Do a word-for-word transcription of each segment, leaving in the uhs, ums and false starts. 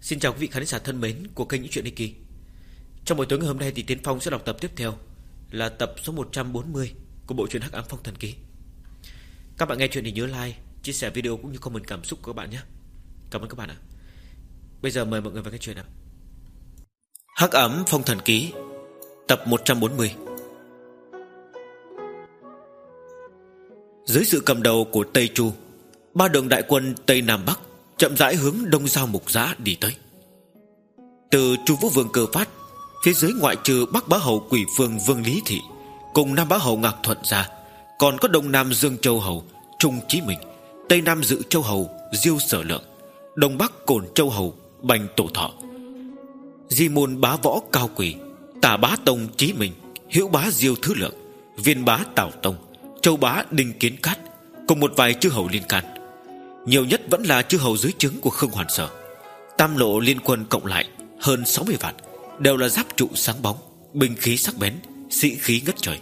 Xin chào quý vị khán giả thân mến của kênh Những Chuyện Kỳ. Trong buổi tối ngày hôm nay thì Tiến Phong sẽ đọc tập tiếp theo, là tập số một trăm bốn mươi của bộ truyện Hắc Ám Phong Thần Ký. Các bạn nghe chuyện thì nhớ like, chia sẻ video cũng như comment cảm xúc của các bạn nhé. Cảm ơn các bạn ạ. Bây giờ mời mọi người vào cái chuyện ạ. Hắc Ám Phong Thần Ký, tập một trăm bốn mươi. Dưới sự cầm đầu của Tây Chu, ba đường đại quân Tây Nam Bắc chậm rãi hướng Đông Giao Mục Giã đi tới. Từ Chu Vũ Vương Cơ Phát, phía dưới ngoại trừ Bắc Bá Hầu Quỷ Phương Vương Lý Thị cùng Nam Bá Hầu Ngạc Thuận ra, còn có Đông Nam Dương Châu Hầu Trung Chí Minh, Tây Nam Dự Châu Hầu Diêu Sở Lượng, Đông Bắc Cổn Châu Hầu Bành Tổ Thọ, Di Môn Bá Võ Cao Quỷ, Tả Bá Tông Chí Minh, Hữu Bá Diêu Thứ Lượng, Viên Bá Tào Tông, Châu Bá Đinh Kiến Cát, cùng một vài chư hầu liên can. Nhiều nhất vẫn là chư hầu dưới trướng của Khương Hoàn Sở. Tam lộ liên quân cộng lại hơn sáu mươi vạn, đều là giáp trụ sáng bóng, binh khí sắc bén, sĩ khí ngất trời.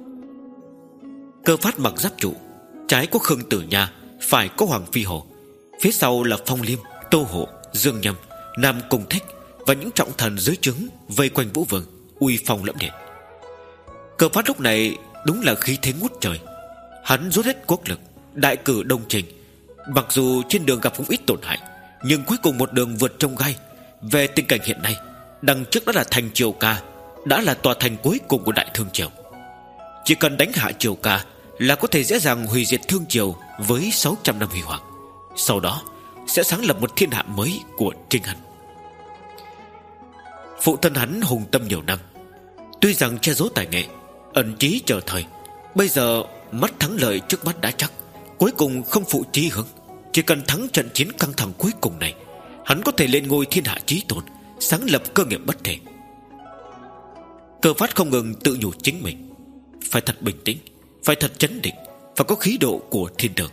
Cơ Phát mặc giáp trụ, trái có Khương Tử Nha, phải có Hoàng Phi Hồ, phía sau là Phong Liêm, Tô Hộ, Dương Nhâm, Nam Cung Thích và những trọng thần dưới trướng vây quanh Vũ Vương, uy phong lẫm liệt. Cơ Phát lúc này đúng là khí thế ngút trời. Hắn rút hết quốc lực, đại cử Đông Trình. Mặc dù trên đường gặp không ít tổn hại, nhưng cuối cùng một đường vượt trông gai. Về tình cảnh hiện nay, đằng trước đó là thành Triều Ca, đã là tòa thành cuối cùng của Đại Thương Triều. Chỉ cần đánh hạ Triều Ca là có thể dễ dàng hủy diệt Thương Triều với sáu trăm năm huy hoàng. Sau đó sẽ sáng lập một thiên hạ mới của Trinh hắn. Phụ thân hắn hùng tâm nhiều năm, tuy rằng che giấu tài nghệ, ẩn trí chờ thời, bây giờ mắt thắng lợi trước mắt đã chắc, cuối cùng không phụ chí hướng. Chỉ cần thắng trận chiến căng thẳng cuối cùng này, hắn có thể lên ngôi thiên hạ chí tôn, sáng lập cơ nghiệp bất thể. Cơ Phát không ngừng tự nhủ chính mình, phải thật bình tĩnh, phải thật chấn định, phải có khí độ của thiên đường.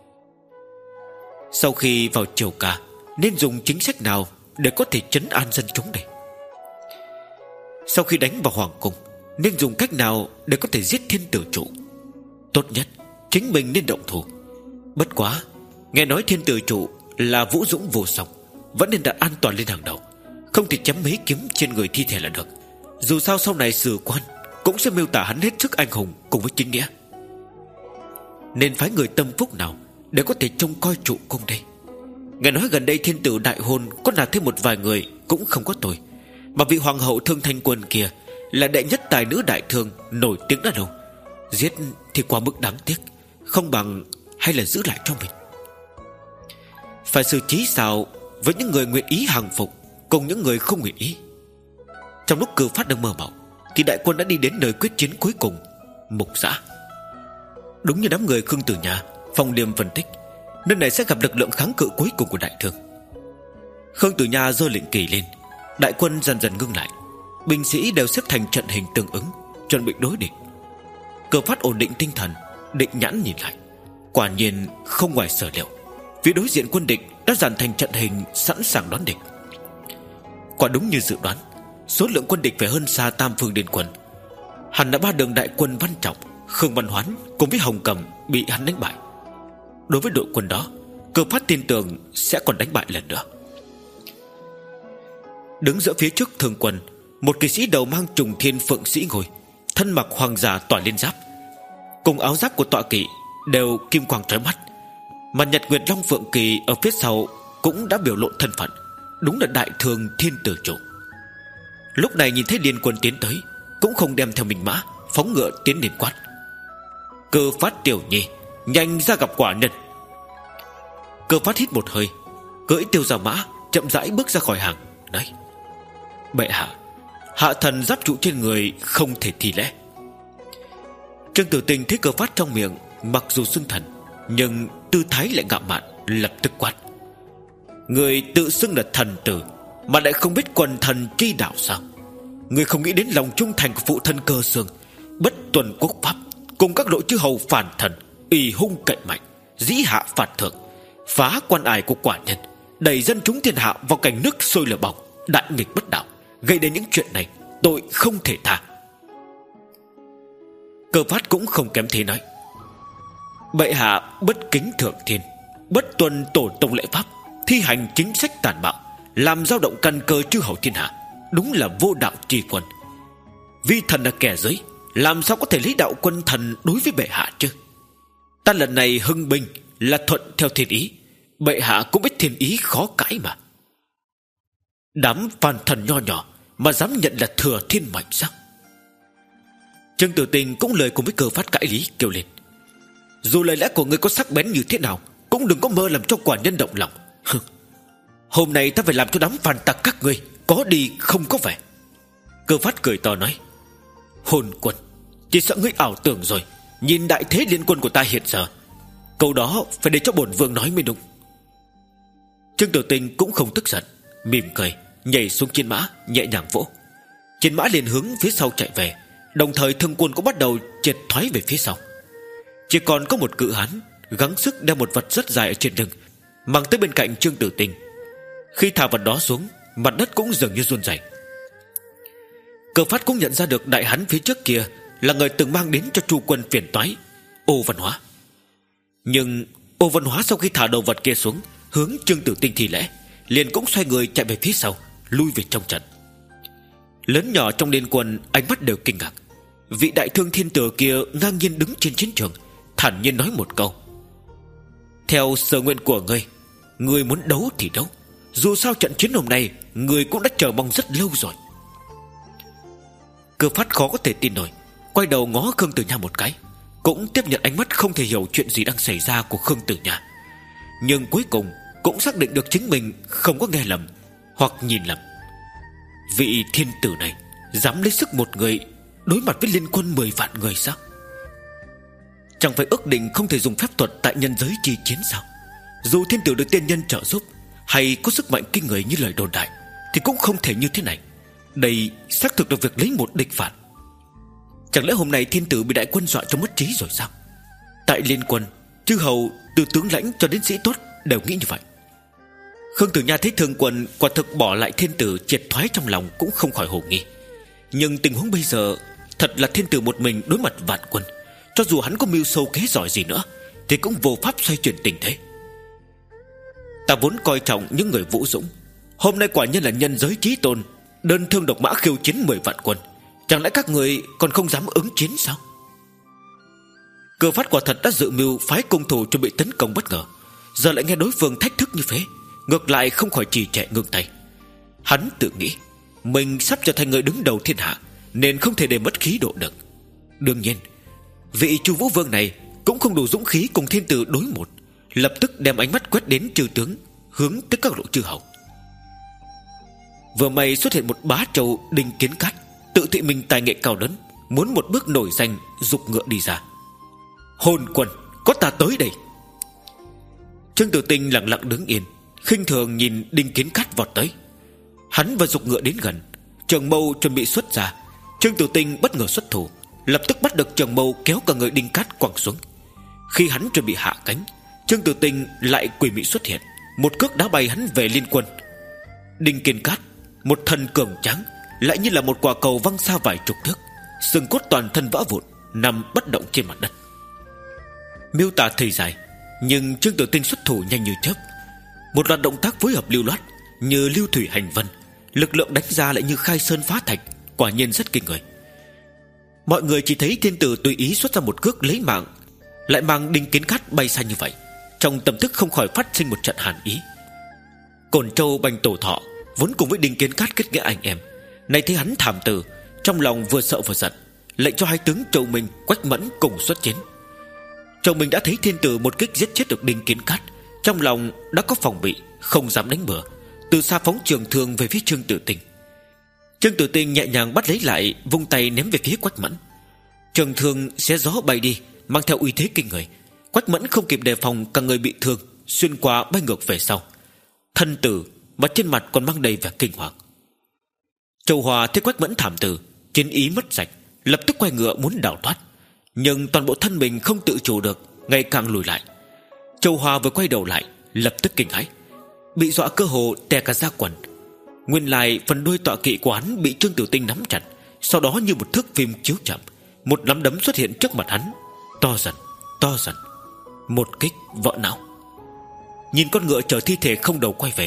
Sau khi vào Triều Ca, nên dùng chính sách nào để có thể trấn an dân chúng đây? Sau khi đánh vào Hoàng Cung, nên dùng cách nào để có thể giết Thiên Tử Trụ? Tốt nhất chính mình nên động thủ. Bất quá nghe nói Thiên Tử Trụ là vũ dũng vô song, vẫn nên đặt an toàn lên hàng đầu, không thể chém mấy kiếm trên người thi thể là được. Dù sao sau này sử quan cũng sẽ miêu tả hắn hết sức anh hùng cùng với chính nghĩa. Nên phái người tâm phúc nào để có thể trông coi Trụ Cung đây? Nghe nói gần đây Thiên Tử đại hôn có nạp thêm một vài người cũng không có tội. Mà vị hoàng hậu Thương Thanh Quân kia là đệ nhất tài nữ đại thương, nổi tiếng đã đâu. Giết thì quá mức đáng tiếc, không bằng hay là giữ lại cho mình. Phải xử trí sao với những người nguyện ý hàng phục cùng những người không nguyện ý? Trong lúc Cơ Phát đang mơ mộng, thì đại quân đã đi đến nơi quyết chiến cuối cùng, Mục Giã. Đúng như đám người Khương Tử Nha, Phong Liêm phân tích, nơi này sẽ gặp lực lượng kháng cự cuối cùng của đại thương. Khương Tử Nha giơ lệnh kỳ lên, đại quân dần dần ngưng lại, binh sĩ đều xếp thành trận hình tương ứng, chuẩn bị đối địch. Cơ Phát ổn định tinh thần, định nhãn nhìn lại, quả nhiên không ngoài sở liệu, phía đối diện quân địch đã dàn thành trận hình sẵn sàng đón địch. Quả đúng như dự đoán, số lượng quân địch phải hơn xa Tam Phương Liên Quân. Hẳn là ba đường đại quân Văn Trọng, Khương Văn Hoán cùng với Hồng Cầm bị hắn đánh bại. Đối với đội quân đó, Cơ Phát tin tưởng sẽ còn đánh bại lần nữa. Đứng giữa phía trước thương quân, một kỵ sĩ đầu mang trùng thiên phượng sĩ ngồi, thân mặc hoàng giả tỏa liên giáp, cùng áo giáp của tọa kỵ đều kim quang trói mắt. Mà Nhật Nguyệt Long Phượng Kỳ ở phía sau cũng đã biểu lộ thân phận, đúng là đại thương Thiên Tử Trụ. Lúc này nhìn thấy liên quân tiến tới, cũng không đem theo mình mã, phóng ngựa tiến đến quát: Cơ Phát tiểu nhi, nhanh ra gặp quả nhân. Cơ Phát hít một hơi, cưỡi tiêu gia mã chậm rãi bước ra khỏi hàng, nói: Bệ hạ, hạ thần giáp trụ trên người không thể thi lễ. Trương Tử Tình thấy Cơ Phát trong miệng mặc dù xưng thần, nhưng tư thái lại ngạo mạn, lập tức quát: Người tự xưng là thần tử mà lại không biết quần thần chi đạo sao? Người không nghĩ đến lòng trung thành của phụ thân Cơ Xương, bất tuân quốc pháp, cùng các lộ chư hầu phản thần, ỷ hung cậy mạnh, dĩ hạ phạt thượng, phá quan ải của quả nhân, đẩy dân chúng thiên hạ vào cảnh nước sôi lửa bỏng, đại nghịch bất đạo, gây đến những chuyện này, tội không thể tha. Cơ Phát cũng không kém thế nói: Bệ hạ bất kính thượng thiên, bất tuân tổ tông lễ pháp, thi hành chính sách tàn bạo, làm dao động căn cơ chư hầu thiên hạ, đúng là vô đạo tri quân. Vi thần là kẻ dưới, làm sao có thể lấy đạo quân thần đối với bệ hạ chứ? Ta lần này hưng binh là thuận theo thiên ý, bệ hạ cũng biết thiên ý khó cãi mà. Đám phàn thần nho nhỏ mà dám nhận là thừa thiên mệnh sao? Trương Tử Tình cũng lời cùng với Cơ Phát cãi lý, kêu lên: dù lời lẽ của ngươi có sắc bén như thế nào, cũng đừng có mơ làm cho quả nhân động lòng. Hôm nay ta phải làm cho đám phàn tặc các ngươi có đi không có về. Cơ Phát cười to nói: hồn quân, chỉ sợ ngươi ảo tưởng rồi. Nhìn đại thế liên quân của ta hiện giờ, câu đó phải để cho bổn vương nói mới đúng. Trương Tử Tình cũng không tức giận, mỉm cười nhảy xuống chiến mã, nhẹ nhàng vỗ. Chiến mã liền hướng phía sau chạy về, đồng thời thương quân cũng bắt đầu triệt thoái về phía sau. Chỉ còn có một cự hán gắng sức đeo một vật rất dài ở trên lưng, mang tới bên cạnh Trương Tử Tình. Khi thả vật đó xuống, mặt đất cũng dường như run rẩy. Cơ Phát cũng nhận ra được đại hán phía trước kia là người từng mang đến cho Chu quân phiền toái, Ô Văn Hóa. Nhưng Ô Văn Hóa sau khi thả đầu vật kia xuống, hướng Trương Tử Tình thi lễ, liền cũng xoay người chạy về phía sau, lui về trong trận. Lớn nhỏ trong liên quân ánh mắt đều kinh ngạc. Vị đại thương thiên tử kia ngang nhiên đứng trên chiến trường, thản nhiên nói một câu: theo sở nguyện của ngươi, ngươi muốn đấu thì đấu, dù sao trận chiến hôm nay ngươi cũng đã chờ mong rất lâu rồi. Cơ Phát khó có thể tin nổi, quay đầu ngó Khương Tử Nha một cái, cũng tiếp nhận ánh mắt không thể hiểu chuyện gì đang xảy ra của Khương Tử Nha. Nhưng cuối cùng cũng xác định được chính mình không có nghe lầm hoặc nhìn lầm. Vị thiên tử này dám lấy sức một người đối mặt với liên quân mười vạn người sao? Chẳng phải ước định không thể dùng phép thuật tại nhân giới chi chiến sao? Dù thiên tử được tiên nhân trợ giúp hay có sức mạnh kinh người như lời đồn đại, thì cũng không thể như thế này. Đây xác thực được việc lấy một địch phản. Chẳng lẽ hôm nay thiên tử bị đại quân dọa cho mất trí rồi sao? Tại liên quân, chư hầu từ tướng lãnh cho đến sĩ tốt đều nghĩ như vậy. Khương Tử Nha thấy thương quân quả thực bỏ lại thiên tử triệt thoái, trong lòng cũng không khỏi hồ nghi. Nhưng tình huống bây giờ thật là thiên tử một mình đối mặt vạn quân, cho dù hắn có mưu sâu kế giỏi gì nữa thì cũng vô pháp xoay chuyển tình thế. Ta vốn coi trọng những người vũ dũng, hôm nay quả nhiên là nhân giới chí tôn đơn thương độc mã khiêu chiến mười vạn quân. Chẳng lẽ các người còn không dám ứng chiến sao? Cơ Phát quả thật đã dự mưu phái cung thủ chuẩn bị tấn công bất ngờ, giờ lại nghe đối phương thách thức như thế, ngược lại không khỏi trì trệ ngưng tay. Hắn tự nghĩ mình sắp trở thành người đứng đầu thiên hạ, nên không thể để mất khí độ được. Đương nhiên vị Chu Vũ Vương này cũng không đủ dũng khí cùng thiên tử đối một, lập tức đem ánh mắt quét đến chư tướng, hướng tới các lộ chư hầu. Vừa may xuất hiện một bá trầu Đinh Kiến Cát, tự thị mình tài nghệ cao lớn, muốn một bước nổi danh, giục ngựa đi ra. Hồn quân, có ta tới đây. Trương Tử Tình lặng lặng đứng yên, khinh thường nhìn Đinh Kiến Cát vọt tới. Hắn và giục ngựa đến gần, trường mâu chuẩn bị xuất ra. Trương Tử Tình bất ngờ xuất thủ, lập tức bắt được trường mâu kéo cả người Đinh Cát quẳng xuống. Khi hắn chuẩn bị hạ cánh, Trương Tử Tình lại quỷ mị xuất hiện, một cước đá bay hắn về liên quân. Đinh Kiến Cát, một thân cường tráng, lại như là một quả cầu văng xa vài chục thước, xương cốt toàn thân vỡ vụn, nằm bất động trên mặt đất. Miêu tả thời dài, nhưng Trương Tử Tình xuất thủ nhanh như chớp, một loạt động tác phối hợp lưu loát như lưu thủy hành vân, lực lượng đánh ra lại như khai sơn phá thạch, quả nhiên rất kinh người. Mọi người chỉ thấy thiên tử tùy ý xuất ra một cước lấy mạng, lại mang Đinh Kiến Cát bay xa như vậy, trong tâm thức không khỏi phát sinh một trận hàn ý. Cổn Châu Bành Tổ Thọ vốn cùng với Đinh Kiến Cát kết nghĩa anh em, nay thấy hắn thảm tử, trong lòng vừa sợ vừa giận, lệnh cho hai tướng Châu Minh, Quách Mẫn cùng xuất chiến. Châu Minh đã thấy thiên tử một kích giết chết được Đinh Kiến Cát, trong lòng đã có phòng bị, không dám đánh bừa, từ xa phóng trường thương về phía Trương Tử Tình. Trương Tử Tình nhẹ nhàng bắt lấy lại, vung tay ném về phía Quách Mẫn. Trường thương xé gió bay đi, mang theo uy thế kinh người. Quách Mẫn không kịp đề phòng, cả người bị thương, xuyên qua bay ngược về sau, thân tử mà trên mặt còn mang đầy vẻ kinh hoàng. Châu Hòa thấy Quách Mẫn thảm tử, chiến ý mất sạch, lập tức quay ngựa muốn đào thoát, nhưng toàn bộ thân mình không tự chủ được, ngày càng lùi lại. Châu Hòa vừa quay đầu lại, lập tức kinh hãi, bị dọa cơ hồ tè cả ra quần. Nguyên lai phần đuôi tọa kỵ của hắn bị Trương Tử Tình nắm chặt, sau đó như một thước phim chiếu chậm, một nắm đấm xuất hiện trước mặt hắn, to dần, to dần, một kích vỡ não. Nhìn con ngựa chở thi thể không đầu quay về,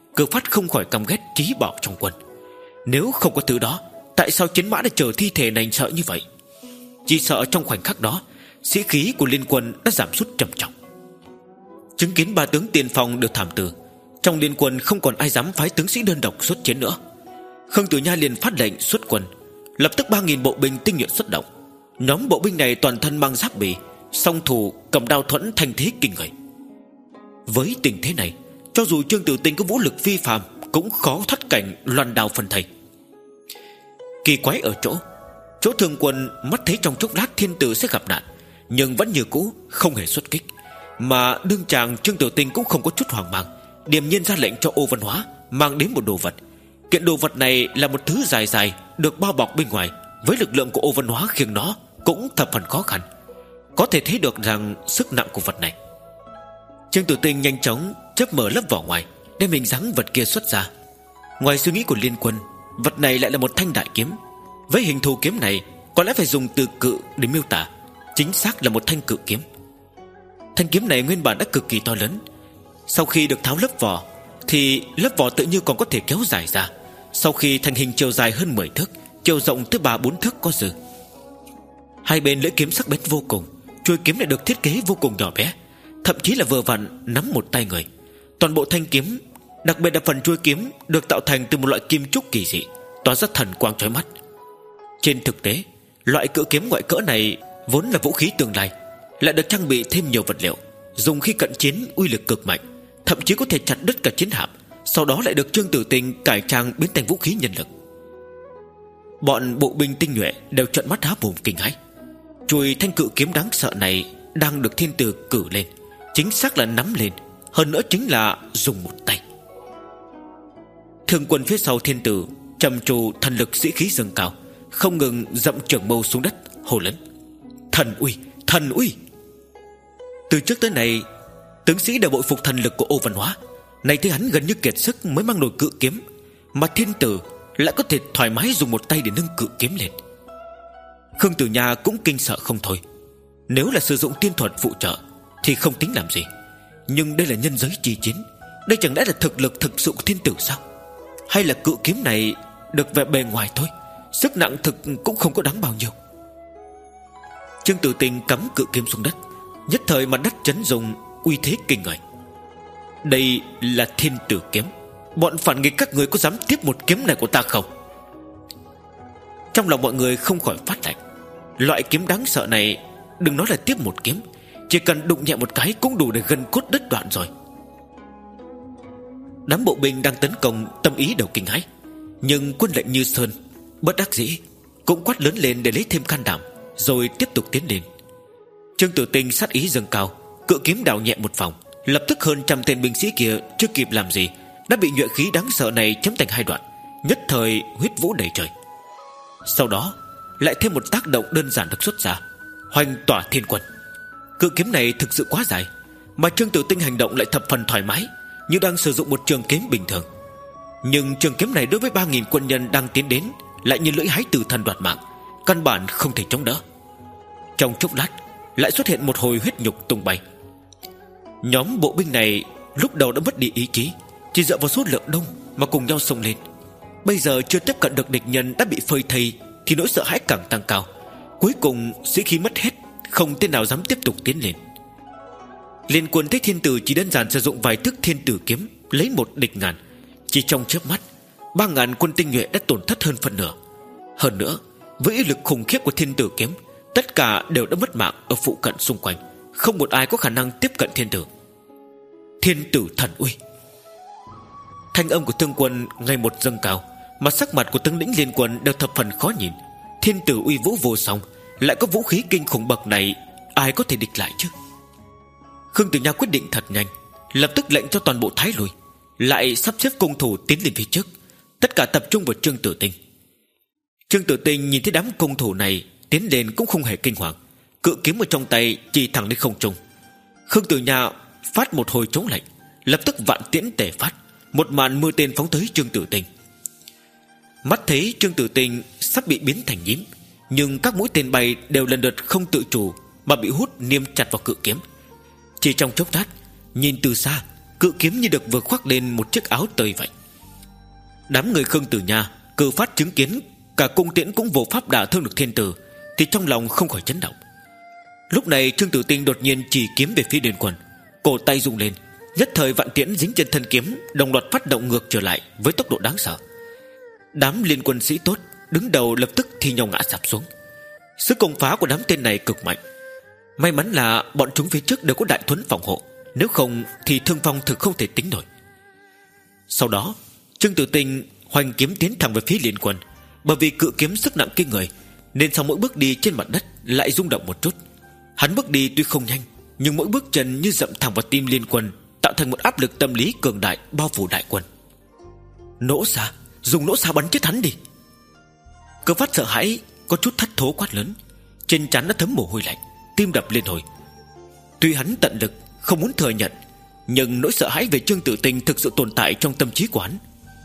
Cơ Phát không khỏi căm ghét trí bảo trong quân. Nếu không có thứ đó, tại sao chiến mã đã chở thi thể này sợ như vậy? Chỉ sợ trong khoảnh khắc đó, sĩ khí của liên quân đã giảm sút trầm trọng. Chứng kiến ba tướng tiên phong được thảm tử, trong liên quân không còn ai dám phái tướng sĩ đơn độc xuất chiến nữa. Khương Tử Nha liền phát lệnh xuất quân. Lập tức ba nghìn bộ binh tinh nhuệ xuất động. Nhóm bộ binh này toàn thân mang giáp bì, song thủ cầm đao thuẫn, thanh thế kinh người. Với tình thế này, cho dù Trương Tử Tinh có vũ lực phi phàm cũng khó thoát cảnh loan đao phân thây. Kỳ quái ở chỗ, chỗ thường quân mắt thấy trong chốc lát thiên tử sẽ gặp nạn, nhưng vẫn như cũ không hề xuất kích. Mà đương chàng Trương Tử Tinh cũng không có chút hoang mang, điềm nhiên ra lệnh cho Ô Văn Hóa mang đến một đồ vật. Kiện đồ vật này là một thứ dài dài được bao bọc bên ngoài. Với lực lượng của Ô Văn Hóa khiêng nó cũng thập phần khó khăn. Có thể thấy được rằng sức nặng của vật này. Trương Tử Tinh nhanh chóng chớp mở lớp vỏ ngoài, đem hình dáng vật kia xuất ra. Ngoài suy nghĩ của liên quân, vật này lại là một thanh đại kiếm. Với hình thù kiếm này, có lẽ phải dùng từ cự để miêu tả. Chính xác là một thanh cự kiếm. Thanh kiếm này nguyên bản đã cực kỳ to lớn. Sau khi được tháo lớp vỏ, thì lớp vỏ tự như còn có thể kéo dài ra. Sau khi thành hình chiều dài hơn mười thước, chiều rộng tới ba bốn thước có dư. Hai bên lưỡi kiếm sắc bén vô cùng. Chuôi kiếm lại được thiết kế vô cùng nhỏ bé, thậm chí là vừa vặn nắm một tay người. Toàn bộ thanh kiếm, đặc biệt là phần chuôi kiếm, được tạo thành từ một loại kim trúc kỳ dị, tỏa ra thần quang chói mắt. Trên thực tế, loại cự kiếm ngoại cỡ này vốn là vũ khí tương lai, lại được trang bị thêm nhiều vật liệu, dùng khi cận chiến uy lực cực mạnh, thậm chí có thể chặt đứt cả chiến hạm. Sau đó lại được Trương Tử Tinh cải trang biến thành vũ khí nhân lực. Bọn bộ binh tinh nhuệ đều trợn mắt há mồm kinh hãi. Chuôi thanh cự kiếm đáng sợ này đang được thiên tử cử lên, chính xác là nắm lên, hơn nữa chính là dùng một tay. Thường quân phía sau thiên tử trầm trù thần lực sĩ khí dâng cao, không ngừng dậm trưởng mâu xuống đất hô lớn: thần uy, thần uy! Từ trước tới nay, tướng sĩ đều bội phục thần lực của Ô Văn Hóa. Này thấy hắn gần như kiệt sức mới mang nổi cự kiếm, mà thiên tử lại có thể thoải mái dùng một tay để nâng cự kiếm lên. Khương Tử Nha cũng kinh sợ không thôi. Nếu là sử dụng tiên thuật phụ trợ thì không tính làm gì, nhưng đây là nhân giới chi chiến, đây chẳng lẽ là thực lực thực sự của thiên tử sao? Hay là cự kiếm này được vẻ bề ngoài thôi, sức nặng thực cũng không có đáng bao nhiêu. Trương Tử Tinh cắm cự kiếm xuống đất, nhất thời mặt đất chấn rung, uy thế kinh người. Đây là thiên tử kiếm, bọn phản nghịch các người có dám tiếp một kiếm này của ta không? Trong lòng mọi người không khỏi phát lạnh. Loại kiếm đáng sợ này, đừng nói là tiếp một kiếm, chỉ cần đụng nhẹ một cái cũng đủ để gân cốt đứt đoạn rồi. Đám bộ binh đang tấn công tâm ý đều kinh hãi, nhưng quân lệnh Như Sơn bất đắc dĩ cũng quát lớn lên để lấy thêm can đảm, rồi tiếp tục tiến lên. Trương Tử Tinh sát ý dâng cao, cự kiếm đảo nhẹ một vòng, lập tức hơn trăm tên binh sĩ kia chưa kịp làm gì đã bị nhuệ khí đáng sợ này chém thành hai đoạn, nhất thời huyết vũ đầy trời. Sau đó lại thêm một tác động đơn giản được xuất ra: hoành tỏa thiên quân. Cự kiếm này thực sự quá dài, mà Trương Tử Tinh hành động lại thập phần thoải mái, như đang sử dụng một trường kiếm bình thường. Nhưng trường kiếm này đối với ba nghìn quân nhân đang tiến đến lại như lưỡi hái tử thần đoạt mạng, căn bản không thể chống đỡ. Trong chốc lát lại xuất hiện một hồi huyết nhục tung bay. Nhóm bộ binh này lúc đầu đã mất đi ý chí, chỉ dựa vào số lượng đông mà cùng nhau xông lên. Bây giờ chưa tiếp cận được địch nhân đã bị phơi thây, thì nỗi sợ hãi càng tăng cao. Cuối cùng sĩ khí mất hết, không tên nào dám tiếp tục tiến lên. Liên quân thấy thiên tử chỉ đơn giản sử dụng vài thức thiên tử kiếm lấy một địch ngàn, chỉ trong chớp mắt ba ngàn quân tinh nhuệ đã tổn thất hơn phần nửa. Hơn nữa, với ý lực khủng khiếp của thiên tử kiếm, tất cả đều đã mất mạng ở phụ cận xung quanh, không một ai có khả năng tiếp cận thiên tử. Thiên tử thần uy! Thanh âm của thương quân ngày một dâng cao, mà sắc mặt của tướng lĩnh liên quân đều thập phần khó nhìn. Thiên tử uy vũ vô song, lại có vũ khí kinh khủng bậc này, ai có thể địch lại chứ? Khương Tử Nha quyết định thật nhanh, lập tức lệnh cho toàn bộ thái lùi, lại sắp xếp cung thủ tiến lên phía trước, tất cả tập trung vào Trương Tử Tinh. Trương Tử Tinh nhìn thấy đám cung thủ này tiến lên cũng không hề kinh hoàng, cự kiếm ở trong tay chỉ thẳng lên không trung. Khương Tử Nha phát một hồi chống lệnh, lập tức vạn tiễn tề phát, một màn mưa tên phóng tới Trương Tử Tinh. Mắt thấy Trương Tử Tinh sắp bị biến thành nhím, nhưng các mũi tên bay đều lần lượt không tự chủ mà bị hút niêm chặt vào cự kiếm. Chỉ trong chốc lát, nhìn từ xa, cự kiếm như được vừa khoác lên một chiếc áo tơi vậy. Đám người Khương Tử Nha, Cử Phát chứng kiến cả cung tiễn cũng vô pháp đả thương được thiên tử thì trong lòng không khỏi chấn động. Lúc này Trương Tử Tinh đột nhiên chỉ kiếm về phía Liên Quân, cổ tay rung lên, nhất thời vạn tiễn dính trên thân kiếm đồng loạt phát động ngược trở lại với tốc độ đáng sợ. Đám Liên Quân sĩ tốt đứng đầu lập tức thi nhau ngã sập xuống. Sức công phá của đám tên này cực mạnh. May mắn là bọn chúng phía trước đều có đại thuẫn phòng hộ, nếu không thì thương vong thực không thể tính nổi. Sau đó Trương Tử Tinh hoành kiếm tiến thẳng về phía Liên Quân. Bởi vì cự kiếm sức nặng kinh người nên sau mỗi bước đi trên mặt đất lại rung động một chút. Hắn bước đi tuy không nhanh, nhưng mỗi bước chân như dậm thẳng vào tim Liên Quân, tạo thành một áp lực tâm lý cường đại bao phủ đại quân. Nỗ xa, dùng nỗ xa bắn chết hắn đi. Cơ Phát sợ hãi, có chút thất thố quát lớn, trên trán đã thấm mồ hôi lạnh, tim đập liên hồi. Tuy hắn tận lực không muốn thừa nhận, nhưng nỗi sợ hãi về Trương Tử Tinh thực sự tồn tại trong tâm trí của hắn.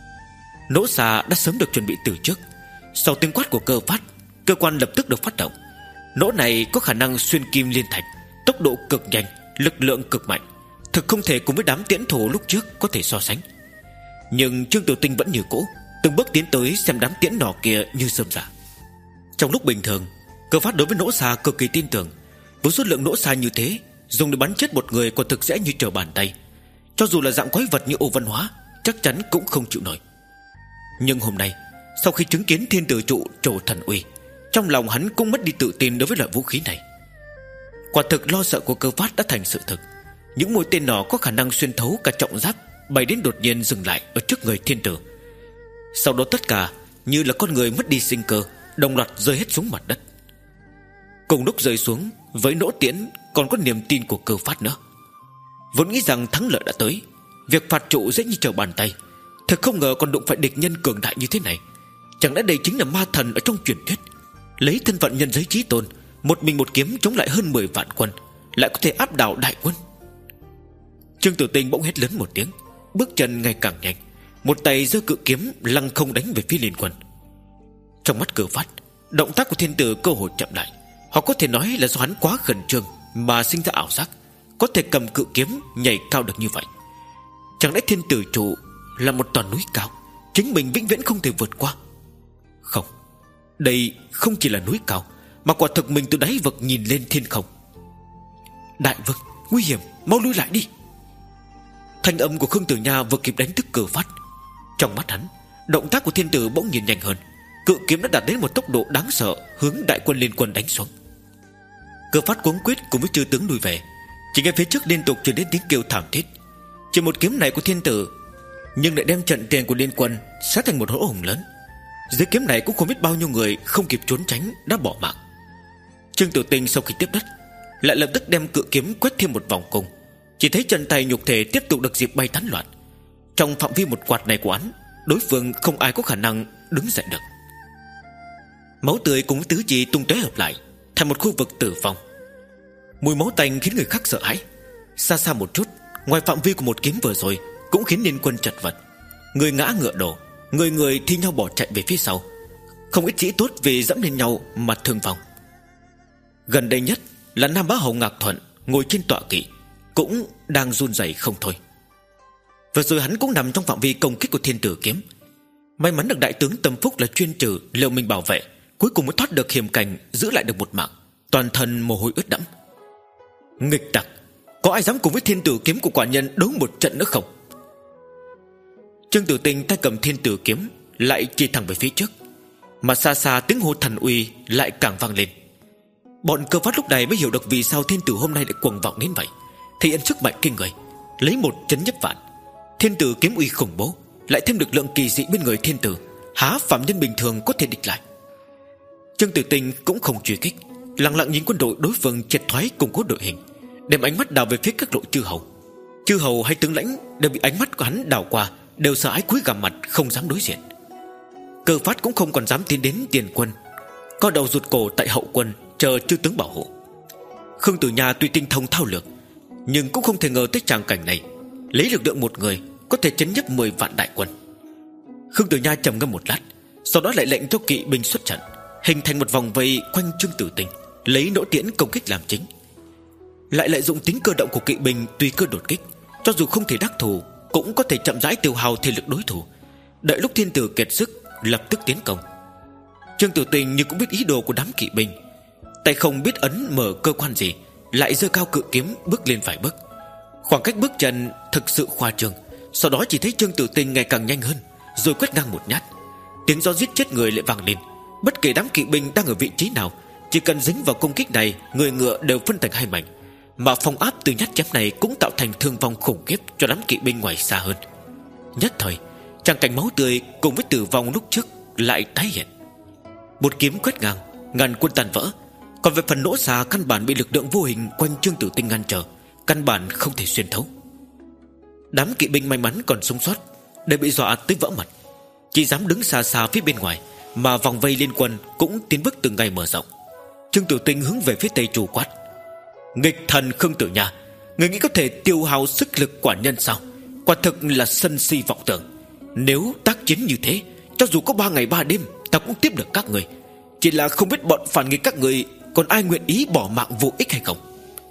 Nỗ xa đã sớm được chuẩn bị từ trước. Sau tiếng quát của Cơ Phát, cơ quan lập tức được phát động. Nỗ này có khả năng xuyên kim liên thạch, tốc độ cực nhanh, lực lượng cực mạnh, thực không thể cùng với đám tiễn thủ lúc trước có thể so sánh. Nhưng Trương Tử Tinh vẫn như cũ, từng bước tiến tới xem đám tiễn nỏ kia như sơm rạ. Trong lúc bình thường, Cơ Phát đối với nỗ xa cực kỳ tin tưởng. Với số lượng nỗ xa như thế, dùng để bắn chết một người còn thực dễ như trở bàn tay. Cho dù là dạng quái vật như Ô Văn Hóa, chắc chắn cũng không chịu nổi. Nhưng hôm nay, sau khi chứng kiến thiên tử trụ trổ thần uy, trong lòng hắn cũng mất đi tự tin đối với loại vũ khí này. Quả thực lo sợ của Cơ Phát đã thành sự thực. Những mũi tên nỏ có khả năng xuyên thấu cả trọng giáp bay đến đột nhiên dừng lại ở trước người thiên tử. Sau đó tất cả như là con người mất đi sinh cơ, đồng loạt rơi hết xuống mặt đất. Cùng lúc rơi xuống, với nỗ tiễn còn có niềm tin của Cơ Phát nữa. Vốn nghĩ rằng thắng lợi đã tới, việc phạt trụ dễ như trở bàn tay, thật không ngờ còn đụng phải địch nhân cường đại như thế này. Chẳng lẽ đây chính là ma thần ở trong truyền thuyết, lấy thân phận nhân giới chí tôn, một mình một kiếm chống lại hơn mười vạn quân, lại có thể áp đảo đại quân. Trương Tử Tinh bỗng hét lớn một tiếng, bước chân ngày càng nhanh, một tay giơ cự kiếm lăng không đánh về phía Liên Quân. Trong mắt Cơ Phát, động tác của thiên tử cơ hội chậm lại. Họ có thể nói là do hắn quá khẩn trương mà sinh ra ảo giác, có thể cầm cự kiếm nhảy cao được như vậy. Chẳng lẽ thiên tử trụ là một toàn núi cao, chính mình vĩnh viễn không thể vượt qua? Không, đây không chỉ là núi cao, mà quả thực mình từ đáy vực nhìn lên thiên không. Đại vương, nguy hiểm, mau lui lại đi. Thanh âm của Khương Tử Nha vừa kịp đánh thức Cơ Phát. Trong mắt hắn, động tác của thiên tử bỗng nhiên nhanh hơn, cự kiếm đã đạt đến một tốc độ đáng sợ, hướng đại quân Liên Quân đánh xuống. Cơ Phát cuống quyết cùng với chư tướng lùi về. Chỉ nghe phía trước liên tục truyền đến tiếng kêu thảm thiết. Chỉ một kiếm này của thiên tử, nhưng lại đem trận tiền của Liên Quân sát thành một hố hùng lớn. Dưới kiếm này cũng không biết bao nhiêu người không kịp trốn tránh đã bỏ mạng. Trương Tử Tinh sau khi tiếp đất, lại lập tức đem cự kiếm quét thêm một vòng cung. Chỉ thấy chân tay nhục thể tiếp tục được dịp bay tán loạn. Trong phạm vi một quạt này của hắn, đối phương không ai có khả năng đứng dậy được. Máu tươi cùng với tứ chi tung tóe hợp lại thành một khu vực tử vong. Mùi máu tanh khiến người khác sợ hãi. Xa xa một chút, ngoài phạm vi của một kiếm vừa rồi, cũng khiến Liên Quân chật vật. Người ngã ngựa đổ, người người thi nhau bỏ chạy về phía sau. Không ít sĩ tốt vì dẫm lên nhau mà thương vong. Gần đây nhất là Nam Bá Hầu Ngạc Thuận ngồi trên tọa kỵ, cũng đang run rẩy không thôi. Vừa rồi hắn cũng nằm trong phạm vi công kích của thiên tử kiếm. May mắn được đại tướng Tâm Phúc là chuyên trừ liều mình bảo vệ, cuối cùng mới thoát được hiểm cảnh, giữ lại được một mạng, toàn thân mồ hôi ướt đẫm. Nghịch tặc, có ai dám cùng với thiên tử kiếm của quả nhân đấu một trận nữa không? Trương Tử Tinh tay cầm thiên tử kiếm lại chỉ thẳng về phía trước, mà xa xa tiếng hô thần uy lại càng vang lên. Bọn Cơ Phát lúc này mới hiểu được vì sao thiên tử hôm nay lại cuồng vọng đến vậy, thể hiện sức mạnh kinh người, lấy một chấn nhất vạn. Thiên tử kiếm uy khủng bố, lại thêm lực lượng kỳ dị bên người thiên tử, há phạm nhân bình thường có thể địch lại. Trương Tử Tinh cũng không truy kích, lặng lặng nhìn quân đội đối phương triệt thoái củng cố đội hình, đem ánh mắt đào về phía các lộ chư hầu. Chư hầu hay tướng lãnh đều bị ánh mắt của hắn đào qua, đều sợ hãi cúi gằm mặt không dám đối diện. Cơ Phát cũng không còn dám tiến đến tiền quân, co đầu rụt cổ tại hậu quân chờ chư tướng bảo hộ. Khương Tử Nha tuy tinh thông thao lược, nhưng cũng không thể ngờ tới tràng cảnh này, lấy lực lượng một người có thể chấn nhấp mười vạn đại quân. Khương Tử Nha trầm ngâm một lát, sau đó lại lệnh cho kỵ binh xuất trận, hình thành một vòng vây quanh Trương Tử Tinh, lấy nỗ tiễn công kích làm chính. Lại lợi dụng tính cơ động của kỵ binh tùy cơ đột kích, cho dù không thể đắc thủ cũng có thể chậm rãi tiêu hao thể lực đối thủ, đợi lúc thiên tử kiệt sức lập tức tiến công. Trương Tử Tình như cũng biết ý đồ của đám kỵ binh, tay không biết ấn mở cơ quan gì, lại giơ cao cự kiếm bước lên vài bước. Khoảng cách bước chân thực sự khoa trương. Sau đó chỉ thấy Trương Tử Tình ngày càng nhanh hơn, rồi quét ngang một nhát. Tiếng gió giết chết người lại vang lên. Bất kể đám kỵ binh đang ở vị trí nào, chỉ cần dính vào công kích này, người ngựa đều phân thành hai mảnh. Mà phong áp từ nhát chém này cũng tạo thành thương vong khủng khiếp cho đám kỵ binh ngoài xa hơn. Nhất thời, tràng cảnh máu tươi cùng với tử vong lúc trước lại tái hiện. Một kiếm quét ngang, ngàn quân tàn vỡ. Còn về phần nỗ xà, căn bản bị lực lượng vô hình quanh Trương Tử Tinh ngăn trở, căn bản không thể xuyên thấu. Đám kỵ binh may mắn còn sống sót đều bị dọa tới vỡ mặt, chỉ dám đứng xa xa phía bên ngoài, mà vòng vây liên quân cũng tiến bước từng ngày mở rộng. Trương Tử Tinh hướng về phía Tây Trù quát: "Nghịch thần Khương Tử Nha, người nghĩ có thể tiêu hao sức lực quả nhân sao? Quả thực là sân si vọng tưởng. Nếu tác chiến như thế, cho dù có ba ngày ba đêm, ta cũng tiếp được các người. Chỉ là không biết bọn phản nghịch các người còn ai nguyện ý bỏ mạng vô ích hay không."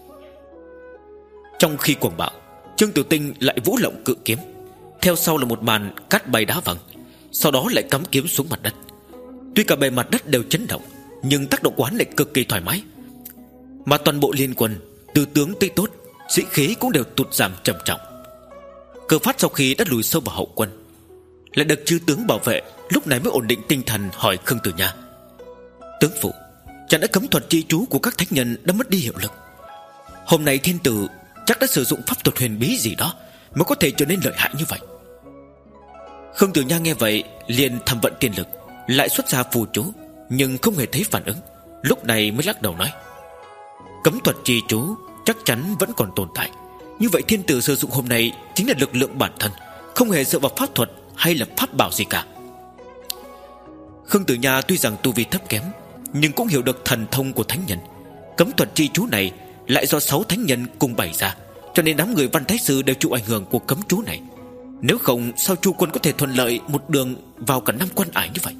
Trong khi cuồng bạo, Trương Tử Tinh lại vũ lộng cự kiếm, theo sau là một màn cát bay đá văng, sau đó lại cắm kiếm xuống mặt đất. Tuy cả bề mặt đất đều chấn động, nhưng tác động quán lại cực kỳ thoải mái. Mà toàn bộ liên quân, từ tướng tới tốt, sĩ khí cũng đều tụt giảm trầm trọng. Cơ Phát sau khi đã lùi sâu vào hậu quân, lại được chư tướng bảo vệ, lúc này mới ổn định tinh thần hỏi Khương Tử Nha: "Tướng phụ, chẳng đã cấm thuật chi chú của các thánh nhân đã mất đi hiệu lực? Hôm nay thiên tử chắc đã sử dụng pháp thuật huyền bí gì đó mới có thể trở nên lợi hại như vậy." Khương Tử Nha nghe vậy liền thầm vận tiên lực, lại xuất ra phù chú, nhưng không hề thấy phản ứng. Lúc này mới lắc đầu nói: "Cấm thuật chi chú chắc chắn vẫn còn tồn tại. Như vậy thiên tử sử dụng hôm nay chính là lực lượng bản thân, không hề dựa vào pháp thuật hay là pháp bảo gì cả." Khương Tử Nha tuy rằng tu vi thấp kém, nhưng cũng hiểu được thần thông của thánh nhân. Cấm thuật chi chú này lại do sáu thánh nhân cùng bày ra, cho nên đám người Văn Thái Sư đều chịu ảnh hưởng của cấm chú này. Nếu không, sao Chu quân có thể thuận lợi một đường vào cả năm quan ải như vậy?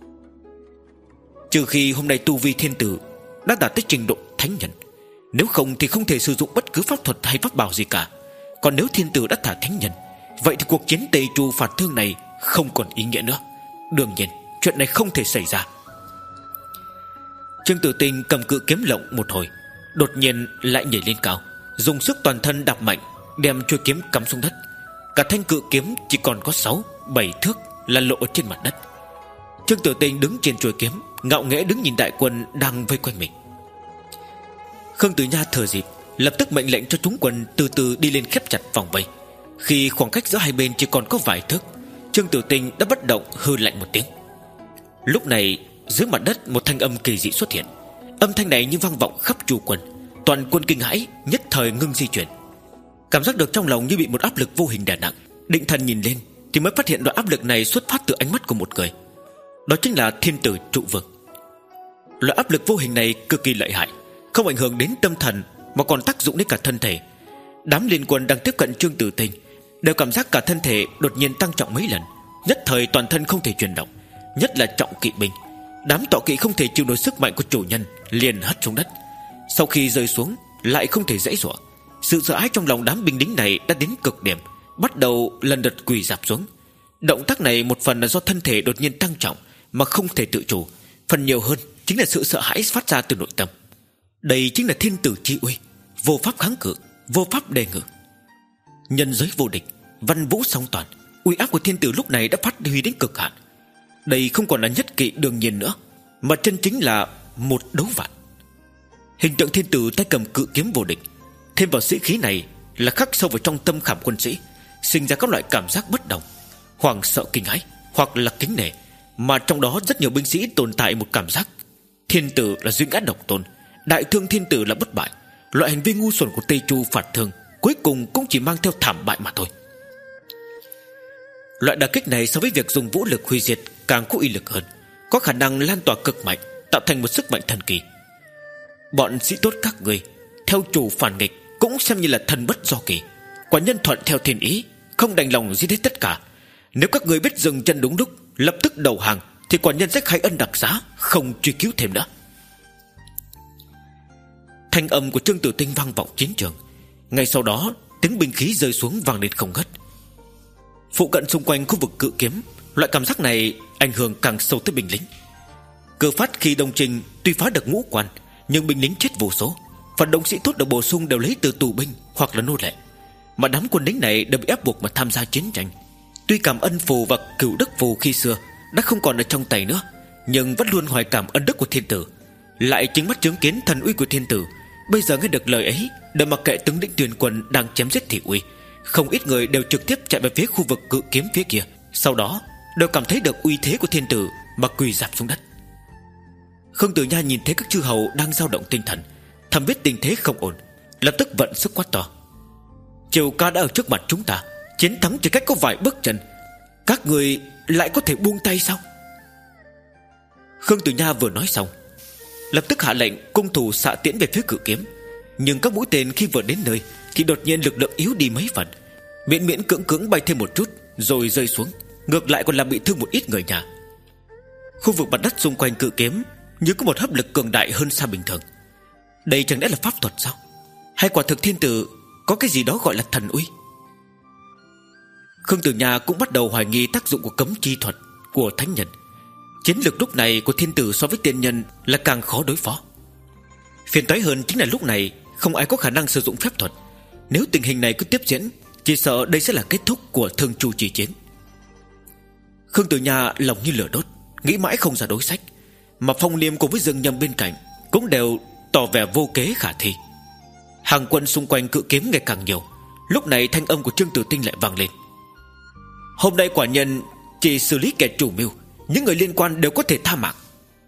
Trừ khi hôm nay tu vi thiên tử đã đạt tới trình độ thánh nhân, nếu không thì không thể sử dụng bất cứ pháp thuật hay pháp bảo gì cả. Còn nếu thiên tử đã thả thánh nhân, vậy thì cuộc chiến Tây Chu phạt thương này không còn ý nghĩa nữa. Đương nhiên chuyện này không thể xảy ra. Trương Tử Tinh cầm cự kiếm lộng một hồi, đột nhiên lại nhảy lên cao, dùng sức toàn thân đạp mạnh, đem chuôi kiếm cắm xuống đất. Cả thanh cự kiếm chỉ còn có sáu bảy thước là lộ ở trên mặt đất. Trương Tử Tinh đứng trên chuôi kiếm, ngạo nghễ đứng nhìn đại quân đang vây quanh mình. Khương Tử Nha thở dịp, lập tức mệnh lệnh cho chúng quân từ từ đi lên khép chặt vòng vây. Khi khoảng cách giữa hai bên chỉ còn có vài thước, Trương Tử Tinh đã bất động hư lạnh một tiếng. Lúc này dưới mặt đất một thanh âm kỳ dị xuất hiện. Âm thanh này như vang vọng khắp Chu quân. Toàn quân kinh hãi, nhất thời ngưng di chuyển. Cảm giác được trong lòng như bị một áp lực vô hình đè nặng. Định thần nhìn lên thì mới phát hiện loại áp lực này xuất phát từ ánh mắt của một người. Đó chính là thiên tử Trụ Vương. Loại áp lực vô hình này cực kỳ lợi hại, không ảnh hưởng đến tâm thần mà còn tác dụng đến cả thân thể. Đám liên quân đang tiếp cận Trương Tử Tinh đều cảm giác cả thân thể đột nhiên tăng trọng mấy lần, nhất thời toàn thân không thể chuyển động. Nhất là trọng kỵ binh, đám tọa kỵ không thể chịu nổi sức mạnh của chủ nhân, liền hất xuống đất. Sau khi rơi xuống lại không thể giãy giụa. Sự sợ hãi trong lòng đám binh lính này đã đến cực điểm, bắt đầu lần lượt quỳ rạp xuống. Động tác này một phần là do thân thể đột nhiên tăng trọng mà không thể tự chủ, phần nhiều hơn chính là sự sợ hãi phát ra từ nội tâm. Đây chính là thiên tử chi uy, vô pháp kháng cự, vô pháp đề ngự. Nhân giới vô địch, văn vũ song toàn, uy áp của thiên tử lúc này đã phát huy đến cực hạn. Đây không còn là nhất kỵ đương nhiên nữa, mà chân chính là một đấu vạn. Hình tượng thiên tử tay cầm cự kiếm vô địch, thêm vào sĩ khí này là khắc sâu vào trong tâm khảm quân sĩ, sinh ra các loại cảm giác bất đồng, hoảng sợ kinh hãi hoặc là kính nể. Mà trong đó rất nhiều binh sĩ tồn tại một cảm giác thiên tử là duy ngã độc tôn, đại thương thiên tử là bất bại. Loại hành vi ngu xuẩn của Tây Chu phạt thương cuối cùng cũng chỉ mang theo thảm bại mà thôi. Loại đả kích này so với việc dùng vũ lực hủy diệt càng có uy lực hơn, có khả năng lan tỏa cực mạnh, tạo thành một sức mạnh thần kỳ. Bọn sĩ tốt các người theo chủ phản nghịch cũng xem như là thần bất do kỳ, quả nhân thuận theo thiên ý, không đành lòng giết hết tất cả. Nếu các người biết dừng chân đúng lúc, lập tức đầu hàng, thì quả nhân sẽ khai ân đặc giá, không truy cứu thêm nữa. Thanh âm của Trương Tử Tinh vang vọng chiến trường. Ngay sau đó tiếng binh khí rơi xuống vang lên không ngớt. Phụ cận xung quanh khu vực cự kiếm, loại cảm giác này ảnh hưởng càng sâu tới binh lính. Cơ phát khi Đông Trình tuy phá được ngũ quan, nhưng binh lính chết vô số. Phần đông sĩ tốt được bổ sung đều lấy từ tù binh hoặc là nô lệ, mà đám quân lính này đều bị ép buộc mà tham gia chiến tranh. Tuy cảm ân phù và cửu đức phù khi xưa đã không còn ở trong tay nữa, nhưng vẫn luôn hoài cảm ân đức của thiên tử. Lại chính mắt chứng kiến thần uy của thiên tử, bây giờ nghe được lời ấy, đều mặc kệ tướng lĩnh Tuyền quân đang chém giết thị uy. Không ít người đều trực tiếp chạy về phía khu vực cự kiếm phía kia, sau đó đều cảm thấy được uy thế của thiên tử mà quỳ rạp xuống đất. Khương Tử Nha nhìn thấy các chư hầu đang dao động tinh thần, thầm biết tình thế không ổn, lập tức vận sức quát to: Triều ca đã ở trước mặt chúng ta, chiến thắng chỉ cách có vài bước chân, các người lại có thể buông tay sao? Khương Tử Nha vừa nói xong, lập tức hạ lệnh cung thủ xạ tiễn về phía cự kiếm. Nhưng các mũi tên khi vừa đến nơi thì đột nhiên lực lượng yếu đi mấy phần, miễn miễn cưỡng cưỡng bay thêm một chút rồi rơi xuống, ngược lại còn làm bị thương một ít người nhà. Khu vực mặt đất xung quanh cự kiếm như có một hấp lực cường đại hơn xa bình thường. Đây chẳng lẽ là pháp thuật sao? Hay quả thực thiên tử có cái gì đó gọi là thần uy? Khương Tử Nha cũng bắt đầu hoài nghi tác dụng của cấm chi thuật của thánh nhân. Chiến lược lúc này của thiên tử so với tiên nhân là càng khó đối phó. Phiền toái hơn chính là lúc này không ai có khả năng sử dụng phép thuật. Nếu tình hình này cứ tiếp diễn, chỉ sợ đây sẽ là kết thúc của Thương Chu chi chiến. Khương Tử Nha lòng như lửa đốt, nghĩ mãi không ra đối sách, mà Phong Liêm cùng với Dương Nhâm bên cạnh cũng đều tỏ vẻ vô kế khả thi. Hàng quân xung quanh cự kiếm ngày càng nhiều. Lúc này thanh âm của Trương Tử Tinh lại vang lên: Hôm nay quả nhân chỉ xử lý kẻ chủ mưu, những người liên quan đều có thể tha mạng.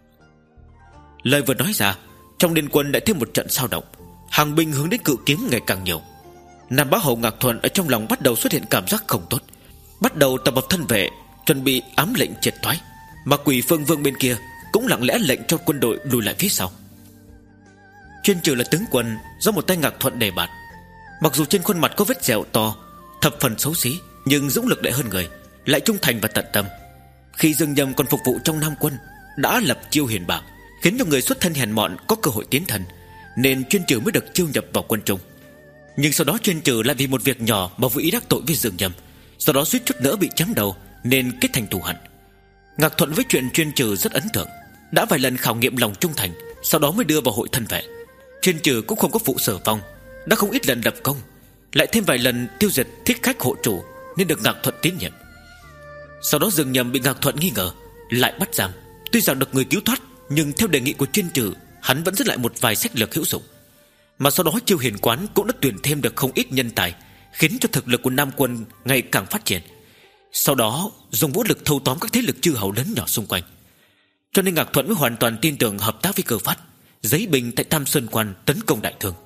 Lời vừa nói ra, trong liên quân lại thêm một trận sao động. Hàng binh hướng đến cự kiếm ngày càng nhiều. Nam Bá Hầu Ngạc Thuận ở trong lòng bắt đầu xuất hiện cảm giác không tốt, bắt đầu tập hợp thân vệ, chuẩn bị ám lệnh triệt thoái. Mà Quỷ Phương Vương bên kia cũng lặng lẽ lệnh cho quân đội lùi lại phía sau. Chuyên Trừ là tướng quân do một tay Ngạc Thuận đề bạt. Mặc dù trên khuôn mặt có vết sẹo to, thập phần xấu xí, nhưng dũng lực lại hơn người, lại trung thành và tận tâm. Khi Dương Nhâm còn phục vụ trong Nam quân, đã lập chiêu hiền bạc, khiến cho người xuất thân hèn mọn có cơ hội tiến thân, nên Chuyên Trừ mới được chiêu nhập vào quân trung. Nhưng sau đó Chuyên Trừ lại vì một việc nhỏ mà vô ý đắc tội với Dương Nhâm, sau đó suýt chút nữa bị chém đầu, nên kết thành thù hận. Ngạc Thuận với chuyện Chuyên Trừ rất ấn tượng, đã vài lần khảo nghiệm lòng trung thành, sau đó mới đưa vào hội thân vệ. Chuyên Trừ cũng không có phụ Sở Phong, đã không ít lần lập công, lại thêm vài lần tiêu diệt thích khách hộ chủ, nên được Ngạc Thuận tín nhiệm. Sau đó Dương Nhâm bị Ngạc Thuận nghi ngờ, lại bắt giam. Tuy rằng được người cứu thoát, nhưng theo đề nghị của Chuyên Trừ, hắn vẫn dứt lại một vài sách lược hữu dụng. Mà sau đó Chiêu Hiền Quán cũng đã tuyển thêm được không ít nhân tài, khiến cho thực lực của Nam quân ngày càng phát triển. Sau đó dùng vũ lực thâu tóm các thế lực chư hầu lớn nhỏ xung quanh. Cho nên Ngạc Thuận mới hoàn toàn tin tưởng hợp tác với Cơ Phát, giấy binh tại Tam Sơn Quan tấn công Đại Thương.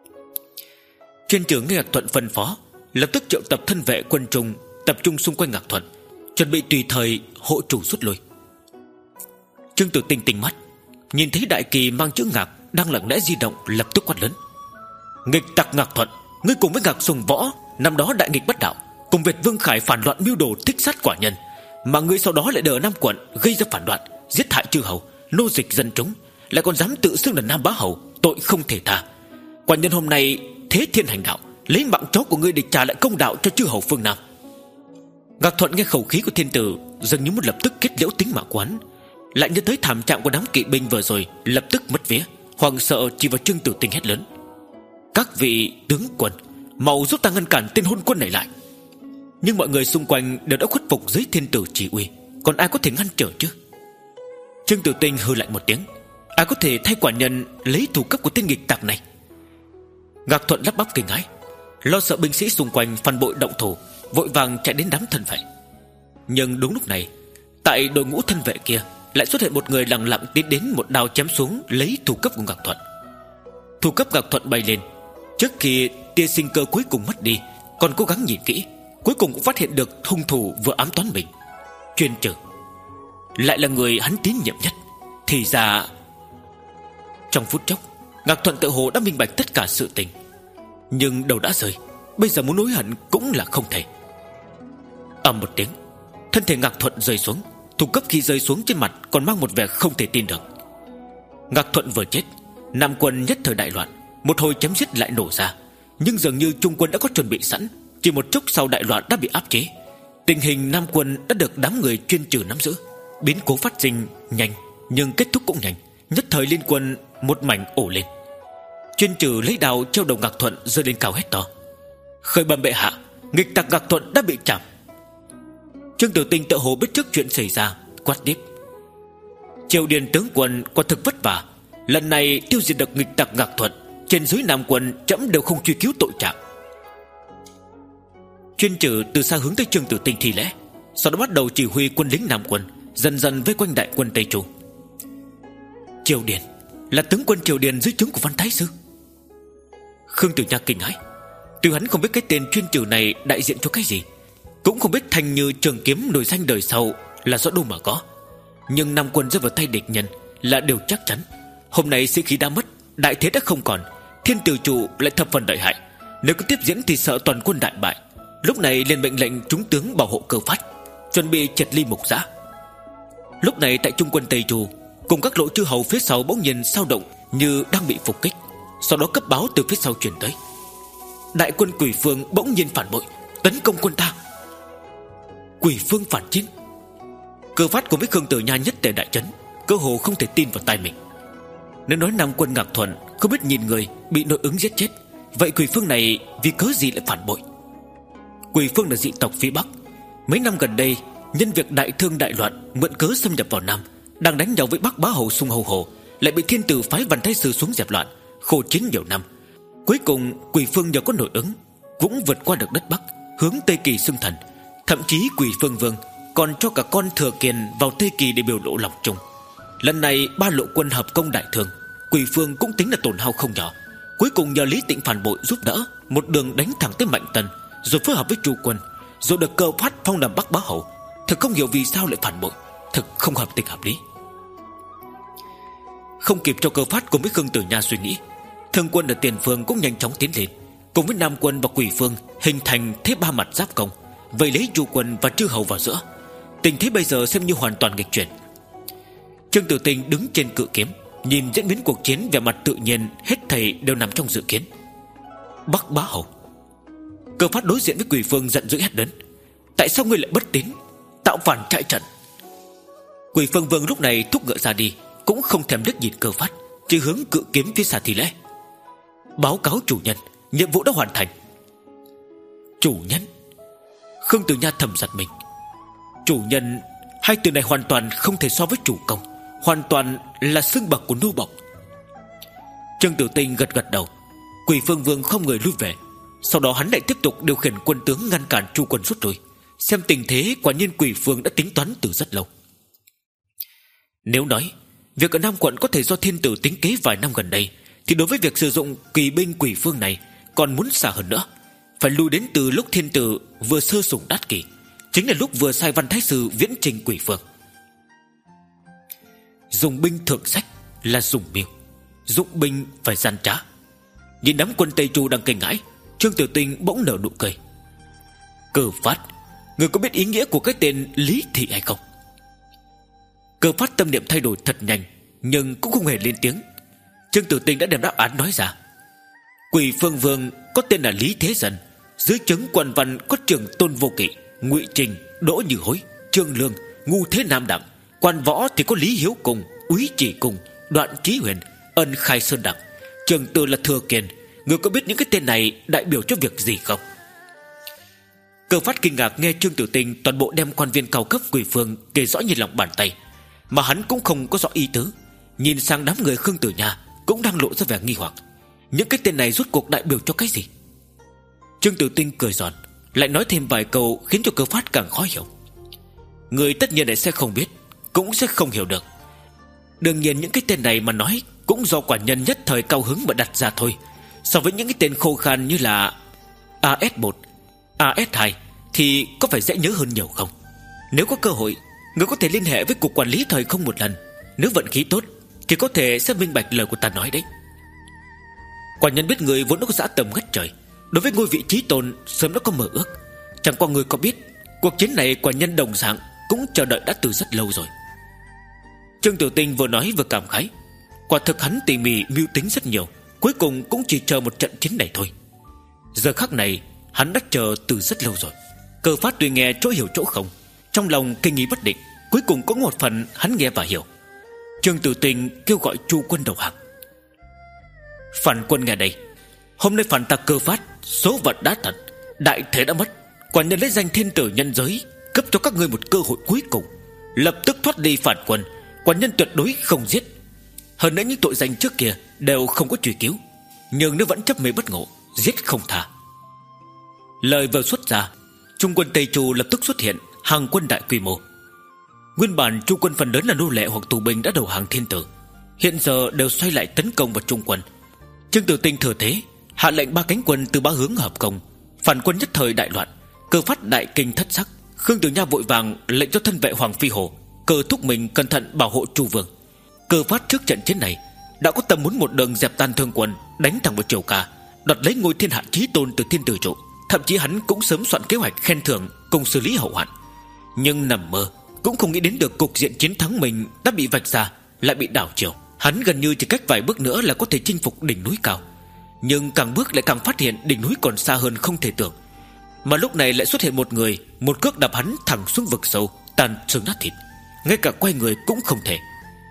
Chuyên Trừ nghe Ngạc Thuận phân phó, lập tức triệu tập thân vệ quân trung tập trung xung quanh Ngạc Thuận, chuẩn bị tùy thời hộ chủ rút lui. Trương Tử Tinh tinh mắt, nhìn thấy đại kỳ mang chữ Ngạc đang lặng lẽ di động, lập tức quát lớn: Nghịch tặc Ngạc Thuận, ngươi cùng với Ngạc Sùng Võ năm đó đại nghịch bất đạo, cùng Việt Vương Khải phản loạn mưu đồ thích sát quả nhân, mà ngươi sau đó lại đỡ Nam quận gây ra phản loạn, giết hại chư hầu, nô dịch dân chúng, lại còn dám tự xưng là Nam Bá Hầu, tội không thể tha. Quả nhân hôm nay thế thiên hành đạo, lấy mạng chó của ngươi để trả lại công đạo cho chư hầu phương Nam. Ngạc Thuận nghe khẩu khí của thiên tử, dường như muốn lập tức kết liễu tính mạng quán, lại nhớ tới thảm trạng của đám kỵ binh vừa rồi, lập tức mất vía, hoảng sợ chỉ vào Trương Tử Tinh hét lớn: Các vị tướng quân, mau giúp ta ngăn cản tên hôn quân này lại. Nhưng mọi người xung quanh đều đã khuất phục dưới thiên tử chỉ uy, còn ai có thể ngăn trở chứ? Trương Tử Tinh hừ lạnh một tiếng: Ai có thể thay quả nhân lấy thủ cấp của tên nghịch tặc này? Ngạc Thuận lắp bắp kinh hãi, lo sợ binh sĩ xung quanh phản bội động thủ, vội vàng chạy đến đám thân vệ. Nhưng đúng lúc này, tại đội ngũ thân vệ kia lại xuất hiện một người lặng lặng tiến đến, một đao chém xuống lấy thủ cấp của Ngạc Thuận. Thủ cấp Ngạc Thuận bay lên, trước khi tia sinh cơ cuối cùng mất đi, còn cố gắng nhìn kỹ, cuối cùng cũng phát hiện được hung thủ vừa ám toán mình. Chuyên Trừ lại là người hắn tín nhiệm nhất. Thì ra trong phút chốc, Ngạc Thuận tự hồ đã minh bạch tất cả sự tình. Nhưng đầu đã rơi, bây giờ muốn hối hận cũng là không thể. Ầm một tiếng, thân thể Ngạc Thuận rơi xuống. Thủ cấp khi rơi xuống trên mặt còn mang một vẻ không thể tin được. Ngạc Thuận vừa chết, Nam quân nhất thời đại loạn, một hồi chém giết lại nổ ra. Nhưng dường như Trung quân đã có chuẩn bị sẵn. Chỉ một chốc sau đại loạn đã bị áp chế. Tình hình Nam quân đã được đám người chuyên trừ nắm giữ. Biến cố phát sinh nhanh, nhưng kết thúc cũng nhanh. Nhất thời liên quân một mảnh ổ lên. Chuyên trừ lấy đao treo đầu Ngạc Thuận giơ lên cao hét to: khởi bẩm bệ hạ, nghịch tặc Ngạc Thuận đã bị chạm. Trương Tiểu Tinh tự hồ biết trước chuyện xảy ra, quát tiếp: Triều Điền tướng quân quả thực vất vả. Lần này tiêu diệt được nghịch tặc Ngạc Thuận, trên dưới Nam quân trẫm đều không truy cứu tội trạng. Chuyên trừ từ xa hướng tới Trương Tiểu Tinh thi lễ, sau đó bắt đầu chỉ huy quân lính Nam quân dần dần vây quanh đại quân Tây Chu. Triều Điền là tướng quân Triều Điền dưới trướng của Văn Thái Sư. Khương Tiểu Nha kinh hãi. Tuy hắn không biết cái tên chuyên trừ này đại diện cho cái gì, cũng không biết Thanh Như trường kiếm nổi danh đời sau là do đâu mà có, nhưng Nam quân rơi vào tay địch nhân là điều chắc chắn. Hôm nay sĩ khí đã mất, đại thế đã không còn, Thiên Tử Trụ lại thập phần lợi hại. Nếu cứ tiếp diễn thì sợ toàn quân đại bại. Lúc này liền mệnh lệnh chúng tướng bảo hộ Cơ Phát, chuẩn bị triệt ly Mục Giã. Lúc này tại trung quân Tây Chu cùng các lộ chư hầu phía sau bỗng nhiên sao động như đang bị phục kích. Sau đó cấp báo từ phía sau truyền tới: đại quân Quỷ Phương bỗng nhiên phản bội, tấn công quân ta. Quỷ Phương phản chiến? Cơ Phát cùng với Khương Tử Nha nhất tề đại chấn, cơ hồ không thể tin vào tai mình. Nếu nói Nam quân Ngạc Thuận không biết nhìn người bị nội ứng giết chết, vậy Quỷ Phương này vì cớ gì lại phản bội? Quỷ Phương là dị tộc phía Bắc, mấy năm gần đây nhân việc đại thương đại loạn mượn cớ xâm nhập vào Nam, đang đánh nhau với Bắc Bá Hầu Sung Hầu Hồ, lại bị Thiên Tử phái Văn Thái Sư xuống dẹp loạn, khổ chiến nhiều năm. Cuối cùng Quỷ Phương nhờ có nội ứng cũng vượt qua được đất Bắc, hướng Tây Kỳ xưng thần. Thậm chí Quỷ Phương Vương còn cho cả con Thừa Kiền vào Tây Kỳ để biểu lộ lòng trung. Lần này ba lộ quân hợp công đại thương, Quỷ Phương cũng tính là tổn hao không nhỏ. Cuối cùng nhờ Lý Tịnh phản bội giúp đỡ, một đường đánh thẳng tới Mạnh Tần, rồi phối hợp với Chu quân, rồi được Cơ Phát phong làm Bắc Bá Hầu. Thực không hiểu vì sao lại phản bội, thực không hợp tình hợp lý. Không kịp cho Cơ Phát cùng với Khương Tử Nha suy nghĩ, Thương quân ở tiền phương cũng nhanh chóng tiến lên, cùng với Nam quân và Quỷ Phương hình thành thế ba mặt giáp công, vây lấy Chu quân và chư hầu vào giữa. Tình thế bây giờ xem như hoàn toàn nghịch chuyển. Trương Tử Tinh đứng trên cự kiếm, nhìn diễn biến cuộc chiến về mặt tự nhiên, hết thảy đều nằm trong dự kiến. Bắc Bá Hầu. Cơ Phát đối diện với Quỷ Phương giận dữ hét lớn: tại sao ngươi lại bất tín, tạo phản chạy trận? Quỷ Phương Vương lúc này thúc ngựa ra đi, cũng không thèm liếc nhìn Cơ Phát, chỉ hướng cự kiếm phía xa thì lễ: báo cáo chủ nhân, nhiệm vụ đã hoàn thành. Chủ nhân? Khương Tử Nha thầm giật mình. Chủ nhân, hai từ này hoàn toàn không thể so với chủ công, hoàn toàn là xưng bậc của nô bộc. Trương Tử Tinh gật gật đầu. Quỷ Phương Vương không người lui về. Sau đó hắn lại tiếp tục điều khiển quân tướng ngăn cản Chu quân rút lui. Xem tình thế quả nhiên Quỷ Phương đã tính toán từ rất lâu. Nếu nói việc ở Nam quận có thể do Thiên Tử tính kế vài năm gần đây, thì đối với việc sử dụng kỳ binh Quỷ Phương này còn muốn xa hơn nữa. Phải lui đến từ lúc Thiên Tử vừa sơ sủng đát kỷ, chính là lúc vừa sai Văn Thái Sư viễn trình Quỷ Phương. Dùng binh thượng sách là dùng mưu, dụng binh phải gian trá. Nhìn đám quân Tây Chu đang kinh hãi, Trương Tiểu Tinh bỗng nở nụ cười. Cơ Phát, người có biết ý nghĩa của cái tên Lý Thị hay không? Cơ Phát tâm niệm thay đổi thật nhanh, nhưng cũng không hề lên tiếng. Trương Tử Tinh đã đem đáp án nói ra. Quỷ Phương Vương có tên là Lý Thế Dân, dưới trướng quan văn có Trường Tôn Vô Kỵ, Ngụy Trình, Đỗ Như Hối, Trương Lương, Ngu Thế Nam Đặng. Quan võ thì có Lý Hiếu Cùng, Úy Chỉ Cùng, Đoạn Chí Huyền, Ân Khai Sơn Đặng. Trường Tư là Thừa Kiền. Người có biết những cái tên này đại biểu cho việc gì không? Cơ Phát kinh ngạc nghe Trương Tiểu Tinh toàn bộ đem quan viên cao cấp Quỷ Phương kể rõ như lòng bàn tay, mà hắn cũng không có rõ ý tứ. Nhìn sang đám người Khương Tử Nha cũng đang lộ ra vẻ nghi hoặc. Những cái tên này rốt cuộc đại biểu cho cái gì? Trương Tiểu Tinh cười giòn, lại nói thêm vài câu khiến cho Cơ Phát càng khó hiểu. Người tất nhiên lại sẽ không biết, cũng sẽ không hiểu được. Đương nhiên những cái tên này mà nói cũng do quả nhân nhất thời cao hứng mà đặt ra thôi. So với những cái tên khô khan như là A S một, A S hai thì có phải dễ nhớ hơn nhiều không? Nếu có cơ hội, người có thể liên hệ với cục quản lý thời không một lần. Nếu vận khí tốt thì có thể sẽ minh bạch lời của ta nói đấy. Quả nhân biết người vốn đã có dã tâm ngất trời, đối với ngôi vị chí tôn sớm đã có mơ ước. Chẳng qua người có biết, cuộc chiến này quả nhân đồng dạng cũng chờ đợi đã từ rất lâu rồi. Trương Tiểu Tinh vừa nói vừa cảm khái. Quả thực hắn tỉ mỉ mưu tính rất nhiều, cuối cùng cũng chỉ chờ một trận chiến này thôi. Giờ khắc này hắn đã chờ từ rất lâu rồi. Cơ Phát tuy nghe chỗ hiểu chỗ không, trong lòng kinh nghi bất định. Cuối cùng có một phần hắn nghe và hiểu. Trương Tử Tinh kêu gọi Chu quân đầu hàng. Phản quân nghe đây, hôm nay phản tặc Cơ Phát số vận đã tận, đại thế đã mất. Quả nhân lấy danh thiên tử nhân giới, cấp cho các ngươi một cơ hội cuối cùng, lập tức thoát đi phản quân. Quả nhân tuyệt đối không giết. Hơn nữa những tội danh trước kia đều không có truy cứu, nhưng nếu vẫn chấp mê bất ngộ, giết không tha. Lời vừa xuất ra, trung quân Tây Chu lập tức xuất hiện hàng quân đại quy mô. Nguyên bản Chu quân phần lớn là nô lệ hoặc tù binh đã đầu hàng thiên tử, hiện giờ đều xoay lại tấn công vào Trung quân. Trương Tử Tinh thừa thế hạ lệnh ba cánh quân từ ba hướng hợp công. Phản quân nhất thời đại loạn, Cơ Phát đại kinh thất sắc. Khương Tử Nha vội vàng lệnh cho thân vệ Hoàng Phi Hổ, Cơ thúc mình cẩn thận bảo hộ Chu vương. Cơ Phát trước trận chiến này đã có tâm muốn một đường dẹp tan thương quân, đánh thẳng vào Triều Ca, đoạt lấy ngôi thiên hạ chí tôn từ thiên tử trụ. Thậm chí hắn cũng sớm soạn kế hoạch khen thưởng cùng xử lý hậu hoạn. Nhưng nằm mơ cũng không nghĩ đến được cục diện chiến thắng mình đã bị vạch ra, lại bị đảo chiều. Hắn gần như chỉ cách vài bước nữa là có thể chinh phục đỉnh núi cao, nhưng càng bước lại càng phát hiện đỉnh núi còn xa hơn không thể tưởng. Mà lúc này lại xuất hiện một người, một cước đạp hắn thẳng xuống vực sâu, tan xương nát thịt, ngay cả quay người cũng không thể.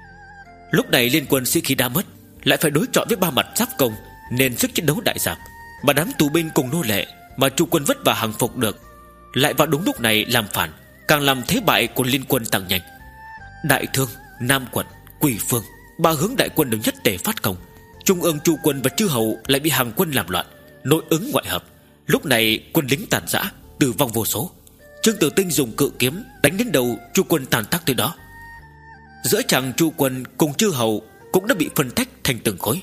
Lúc này liên quân sĩ khí đã mất, lại phải đối chọi với ba mặt giáp công, nên sức chiến đấu đại giảm. Mà đám tù binh cùng nô lệ mà Chu quân vất vả hàng phục được, lại vào đúng lúc này làm phản, càng làm thế bại của liên quân tăng nhanh. Đại Thương, Nam quận, Quỳ Phương, ba hướng đại quân đều nhất tề phát công. Trung ương Chu quân và chư hầu lại bị hàng quân làm loạn, nội ứng ngoại hợp. Lúc này quân lính tàn rã, tử vong vô số. Trương Tử Tinh dùng cự kiếm đánh đến đầu, Chu quân tàn tác tới đó. Giữa chàng Chu quân cùng chư hầu cũng đã bị phân tách thành từng khối.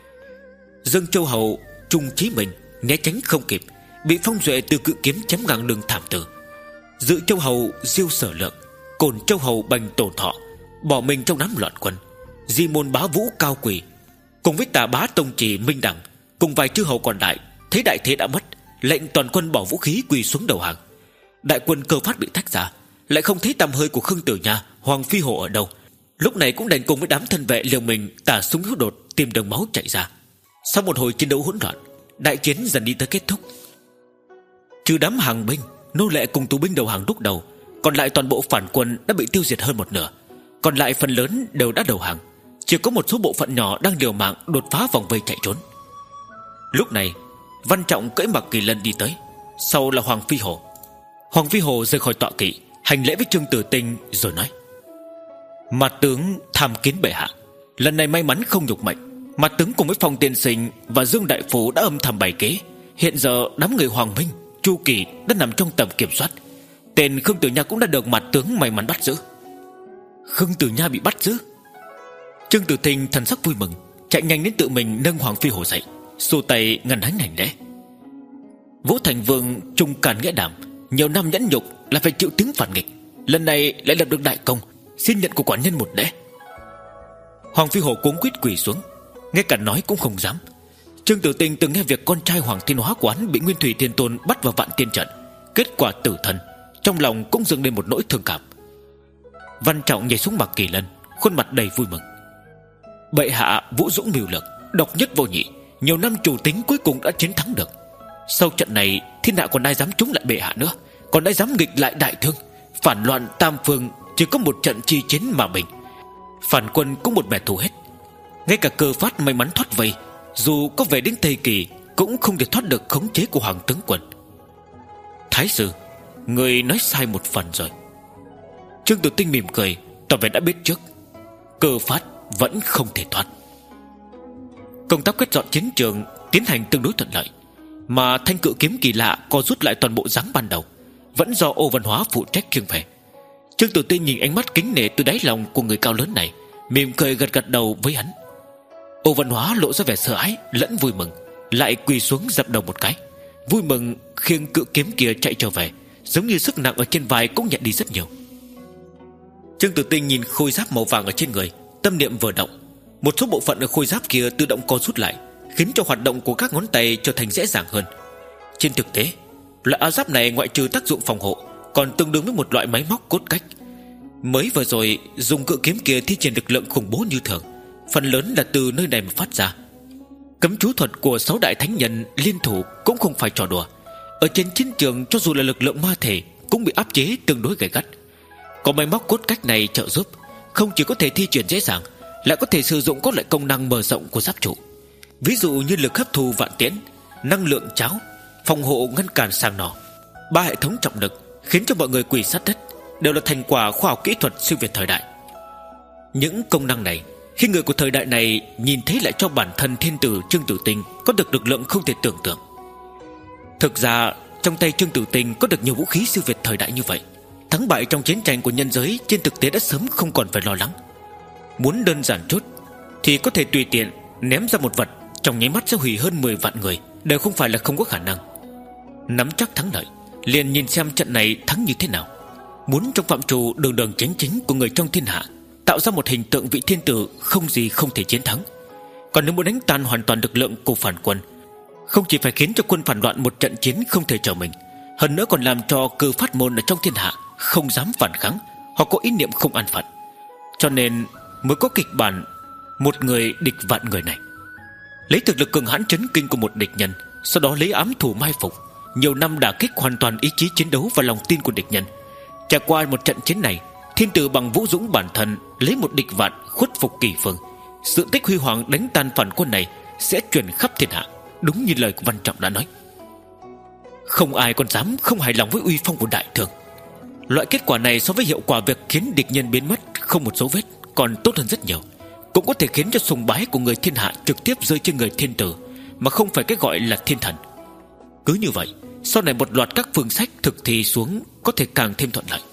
Dương Châu hầu Trung Chí Minh né tránh không kịp, bị Phong Duệ từ cự kiếm chém ngang đường thảm tử. Dự Châu hầu Diêu Sở Lượng, Cổn Châu hầu Bành Tổ Thọ bỏ mình trong đám loạn quân. Di môn bá Vũ Cao Quỳ cùng với Tà bá Tông Trì Minh Đẳng cùng vài chư hầu còn lại thấy đại thế đã mất, lệnh toàn quân bỏ vũ khí quỳ xuống đầu hàng. Đại quân Cơ Phát bị tách ra, lại không thấy tăm hơi của Khương Tử Nha, Hoàng Phi Hổ ở đâu. Lúc này cũng đành cùng với đám thân vệ liều mình tả súng hiếu đột tìm đường máu chạy ra. Sau một hồi chiến đấu hỗn loạn, đại chiến dần đi tới kết thúc. Trừ đám hàng binh, nô lệ cùng tù binh đầu hàng lúc đầu, còn lại toàn bộ phản quân đã bị tiêu diệt hơn một nửa. Còn lại phần lớn đều đã đầu hàng, chỉ có một số bộ phận nhỏ đang liều mạng đột phá vòng vây chạy trốn. Lúc này Văn Trọng cưỡi Mặc Kỳ Lân đi tới, sau là Hoàng Phi Hổ. Hoàng Phi Hổ rời khỏi tọa kỵ, hành lễ với Trương Tử Tinh rồi nói: Mặt tướng tham kiến bệ hạ, lần này may mắn không nhục mệnh. Mặt tướng cùng với Phong tiên sinh và Dương đại phủ đã âm thầm bày kế. Hiện giờ đám người Hoàng Minh, Chu Kỳ đã nằm trong tầm kiểm soát. Tên Khương Tử Nha cũng đã được mặt tướng may mắn bắt giữ. Khương Tử Nha bị bắt giữ? Trương Tử Tinh thần sắc vui mừng, chạy nhanh đến tự mình nâng Hoàng Phi Hổ dậy, xô tay ngăn hắn hành lễ. Vũ Thành Vương trung càn nghĩa đảm, nhiều năm nhẫn nhục là phải chịu tiếng phản nghịch, lần này lại lập được đại công, xin nhận của quản nhân một lễ. Hoàng Phi Hổ cuống quýt quỳ xuống, ngay cả nói cũng không dám. Trương Tử Tinh từng nghe việc con trai Hoàng Thiên Hóa Quán bị Nguyên Thủy Thiên Tôn bắt vào Vạn Tiên trận, kết quả tử thần, trong lòng cũng dâng lên một nỗi thương cảm. Văn Trọng nhảy xuống Mặc Kỳ Lân, khuôn mặt đầy vui mừng. Bệ hạ vũ dũng mưu lược, độc nhất vô nhị, nhiều năm chủ tính cuối cùng đã chiến thắng được. Sau trận này thiên hạ còn ai dám chống lại bệ hạ nữa, còn ai dám nghịch lại Đại Thương. Phản loạn tam phương chỉ có một trận chi chiến mà mình, phản quân cũng một bè thù hết. Ngay cả Cơ Phát may mắn thoát vây, dù có về đến Tây Kỳ cũng không thể thoát được khống chế của Hoàng tướng quân. Thái sư, người nói sai một phần rồi. Trương Tử Tinh mỉm cười, tỏ vẻ đã biết trước. Cơ Phát vẫn không thể thoát. Công tác quét dọn chiến trường tiến hành tương đối thuận lợi, mà thanh cự kiếm kỳ lạ co rút lại toàn bộ dáng ban đầu vẫn do Ô Văn Hóa phụ trách khiêng về. Trương Tử Tinh nhìn ánh mắt kính nể từ đáy lòng của người cao lớn này, mỉm cười gật gật đầu với hắn. Ô Văn Hóa lộ ra vẻ sợ hãi lẫn vui mừng, lại quỳ xuống dập đầu một cái, vui mừng khiêng cự kiếm kia chạy trở về, giống như sức nặng ở trên vai cũng nhẹ đi rất nhiều. Trương Tử Tinh nhìn khôi giáp màu vàng ở trên người, tâm niệm vừa động, một số bộ phận ở khôi giáp kia tự động co rút lại, khiến cho hoạt động của các ngón tay trở thành dễ dàng hơn. Trên thực tế, loại áo giáp này ngoại trừ tác dụng phòng hộ, còn tương đương với một loại máy móc cốt cách. Mới vừa rồi dùng cự kiếm kia thi triển lực lượng khủng bố như thường, phần lớn là từ nơi này mà phát ra. Cấm chú thuật của sáu đại thánh nhân liên thủ cũng không phải trò đùa. Ở trên chiến trường cho dù là lực lượng ma thể cũng bị áp chế tương đối gay gắt. Có máy móc cốt cách này trợ giúp, không chỉ có thể thi triển dễ dàng, lại có thể sử dụng các loại công năng mở rộng của giáp trụ. Ví dụ như lực hấp thu vạn tiễn, năng lượng cháo, phòng hộ ngăn cản sàng nỏ, ba hệ thống trọng lực khiến cho mọi người quỳ sát đất, đều là thành quả khoa học kỹ thuật siêu việt thời đại. Những công năng này khi người của thời đại này nhìn thấy, lại cho bản thân thiên tử Trương Tử Tinh có được lực lượng không thể tưởng tượng. Thực ra trong tay Trương Tử Tinh có được nhiều vũ khí siêu việt thời đại như vậy, thắng bại trong chiến tranh của nhân giới trên thực tế đã sớm không còn phải lo lắng. Muốn đơn giản chút thì có thể tùy tiện ném ra một vật, trong nháy mắt sẽ hủy hơn mười vạn người, đều không phải là không có khả năng. Nắm chắc thắng lợi, liền nhìn xem trận này thắng như thế nào. Muốn trong phạm trù đường đường chính chính của người trong thiên hạ tạo ra một hình tượng vị thiên tử không gì không thể chiến thắng. Còn nếu muốn đánh tan hoàn toàn lực lượng của phản quân, không chỉ phải khiến cho quân phản loạn một trận chiến không thể trở mình, hơn nữa còn làm cho cư phát môn ở trong thiên hạ không dám phản kháng hoặc có ý niệm không an phận. Cho nên mới có kịch bản một người địch vạn người này. Lấy thực lực cường hãn chấn kinh của một địch nhân, sau đó lấy ám thủ mai phục, nhiều năm đả kích hoàn toàn ý chí chiến đấu và lòng tin của địch nhân. Trải qua một trận chiến này, thiên tử bằng vũ dũng bản thân lấy một địch vạn khuất phục kỳ phương. Sự tích huy hoàng đánh tan phản quân này sẽ truyền khắp thiên hạ, đúng như lời của Văn Trọng đã nói. Không ai còn dám không hài lòng với uy phong của đại thương. Loại kết quả này so với hiệu quả việc khiến địch nhân biến mất không một dấu vết còn tốt hơn rất nhiều, cũng có thể khiến cho sùng bái của người thiên hạ trực tiếp rơi trên người thiên tử, mà không phải cái gọi là thiên thần. Cứ như vậy, sau này một loạt các phương sách thực thi xuống có thể càng thêm thuận lợi.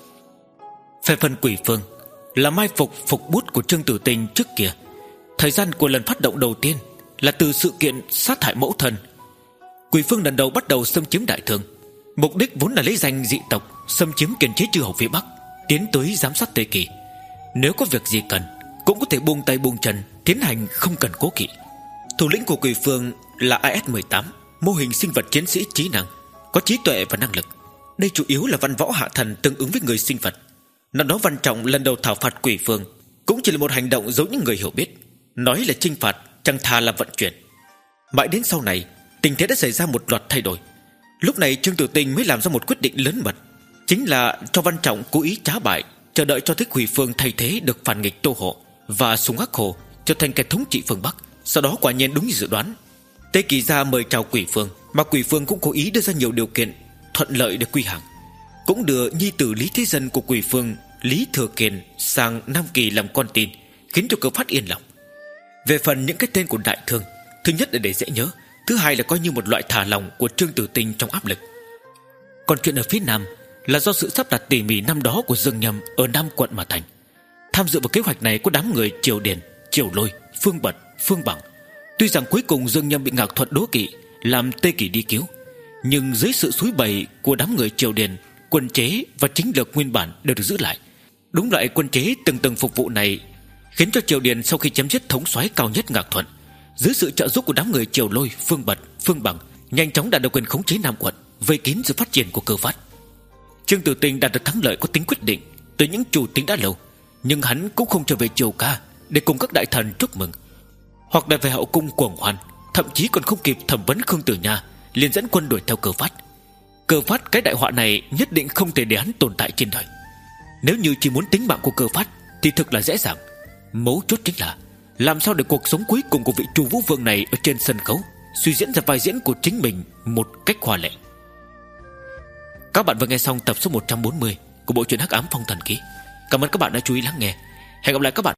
Về phần Quỷ Phương, là mai phục phục bút của Trương Tử Tinh trước kia. Thời gian của lần phát động đầu tiên là từ sự kiện sát hại mẫu thân. Quỷ Phương lần đầu bắt đầu xâm chiếm đại thương, mục đích vốn là lấy danh dị tộc xâm chiếm kiềm chế chư hầu phía Bắc, tiến tới giám sát Tây Kỳ. Nếu có việc gì cần cũng có thể buông tay buông chân tiến hành, không cần cố kỵ. Thủ lĩnh của Quỷ Phương là A S mười tám, mô hình sinh vật chiến sĩ trí năng, có trí tuệ và năng lực. Đây chủ yếu là văn võ hạ thần tương ứng với người sinh vật. Năm đó Văn Trọng lần đầu thảo phạt Quỷ Phương cũng chỉ là một hành động giống những người hiểu biết, nói là chinh phạt chẳng thà là vận chuyển. Mãi đến sau này, tình thế đã xảy ra một loạt thay đổi. Lúc này Trương Tử Tinh mới làm ra một quyết định lớn mật, chính là cho Văn Trọng cố ý trá bại, chờ đợi cho tới Quỷ Phương thay thế được phản nghịch Tô Hộ và Sùng Hắc Hồ trở thành kẻ thống trị phương Bắc. Sau đó quả nhiên đúng như dự đoán, Tây Kỳ ra mời chào Quỷ Phương, mà Quỷ Phương cũng cố ý đưa ra nhiều điều kiện thuận lợi để quy hàng, cũng đưa nhi tử Lý Thế Dân của Quỷ Phương, Lý Thừa Kiền, sang Nam Kỳ làm con tin, khiến cho Cơ Phát yên lòng. Về phần những cái tên của đại thương, thứ nhất là để dễ nhớ, thứ hai là coi như một loại thả lòng của Trương Tử Tinh trong áp lực. Còn chuyện ở phía Nam là do sự sắp đặt tỉ mỉ năm đó của Dương Nhâm ở Nam quận mà thành. Tham dự vào kế hoạch này có đám người Triều Điền, Triều Lôi, Phương Bật, Phương Bằng. Tuy rằng cuối cùng Dương Nhâm bị Ngạc Thuận đố kỵ, làm Tây Kỳ đi cứu, nhưng dưới sự xúi bày của đám người Triều Điền, quân chế và chính lược nguyên bản đều được giữ lại. Đúng loại quân chế từng từng phục vụ này khiến cho Triều Điền sau khi chém giết thống soái cao nhất Ngạc Thuận, dưới sự trợ giúp của đám người Triều Lôi, Phương Bật, Phương Bằng, nhanh chóng đạt được quyền khống chế Nam quận, vây kín sự phát triển của Cơ Phát. Trương Tử Tinh đạt được thắng lợi có tính quyết định từ những chủ tính đã lâu, nhưng hắn cũng không trở về Triều Ca để cùng các đại thần chúc mừng, hoặc là về hậu cung cuồng hoan, thậm chí còn không kịp thẩm vấn Khương Tử Nha liền dẫn quân đuổi theo Cơ Phát. Cơ Phát cái đại họa này nhất định không thể để hắn tồn tại trên đời. Nếu như chỉ muốn tính mạng của Cơ Phát thì thực là dễ dàng, mấu chốt chính là làm sao để cuộc sống cuối cùng của vị Trù Vũ Vương này ở trên sân khấu suy diễn ra vai diễn của chính mình một cách hoa lệ. Các bạn vừa nghe xong tập số một trăm bốn mươi của bộ truyện Hắc Ám Phong Thần Ký. Cảm ơn các bạn đã chú ý lắng nghe. Hẹn gặp lại các bạn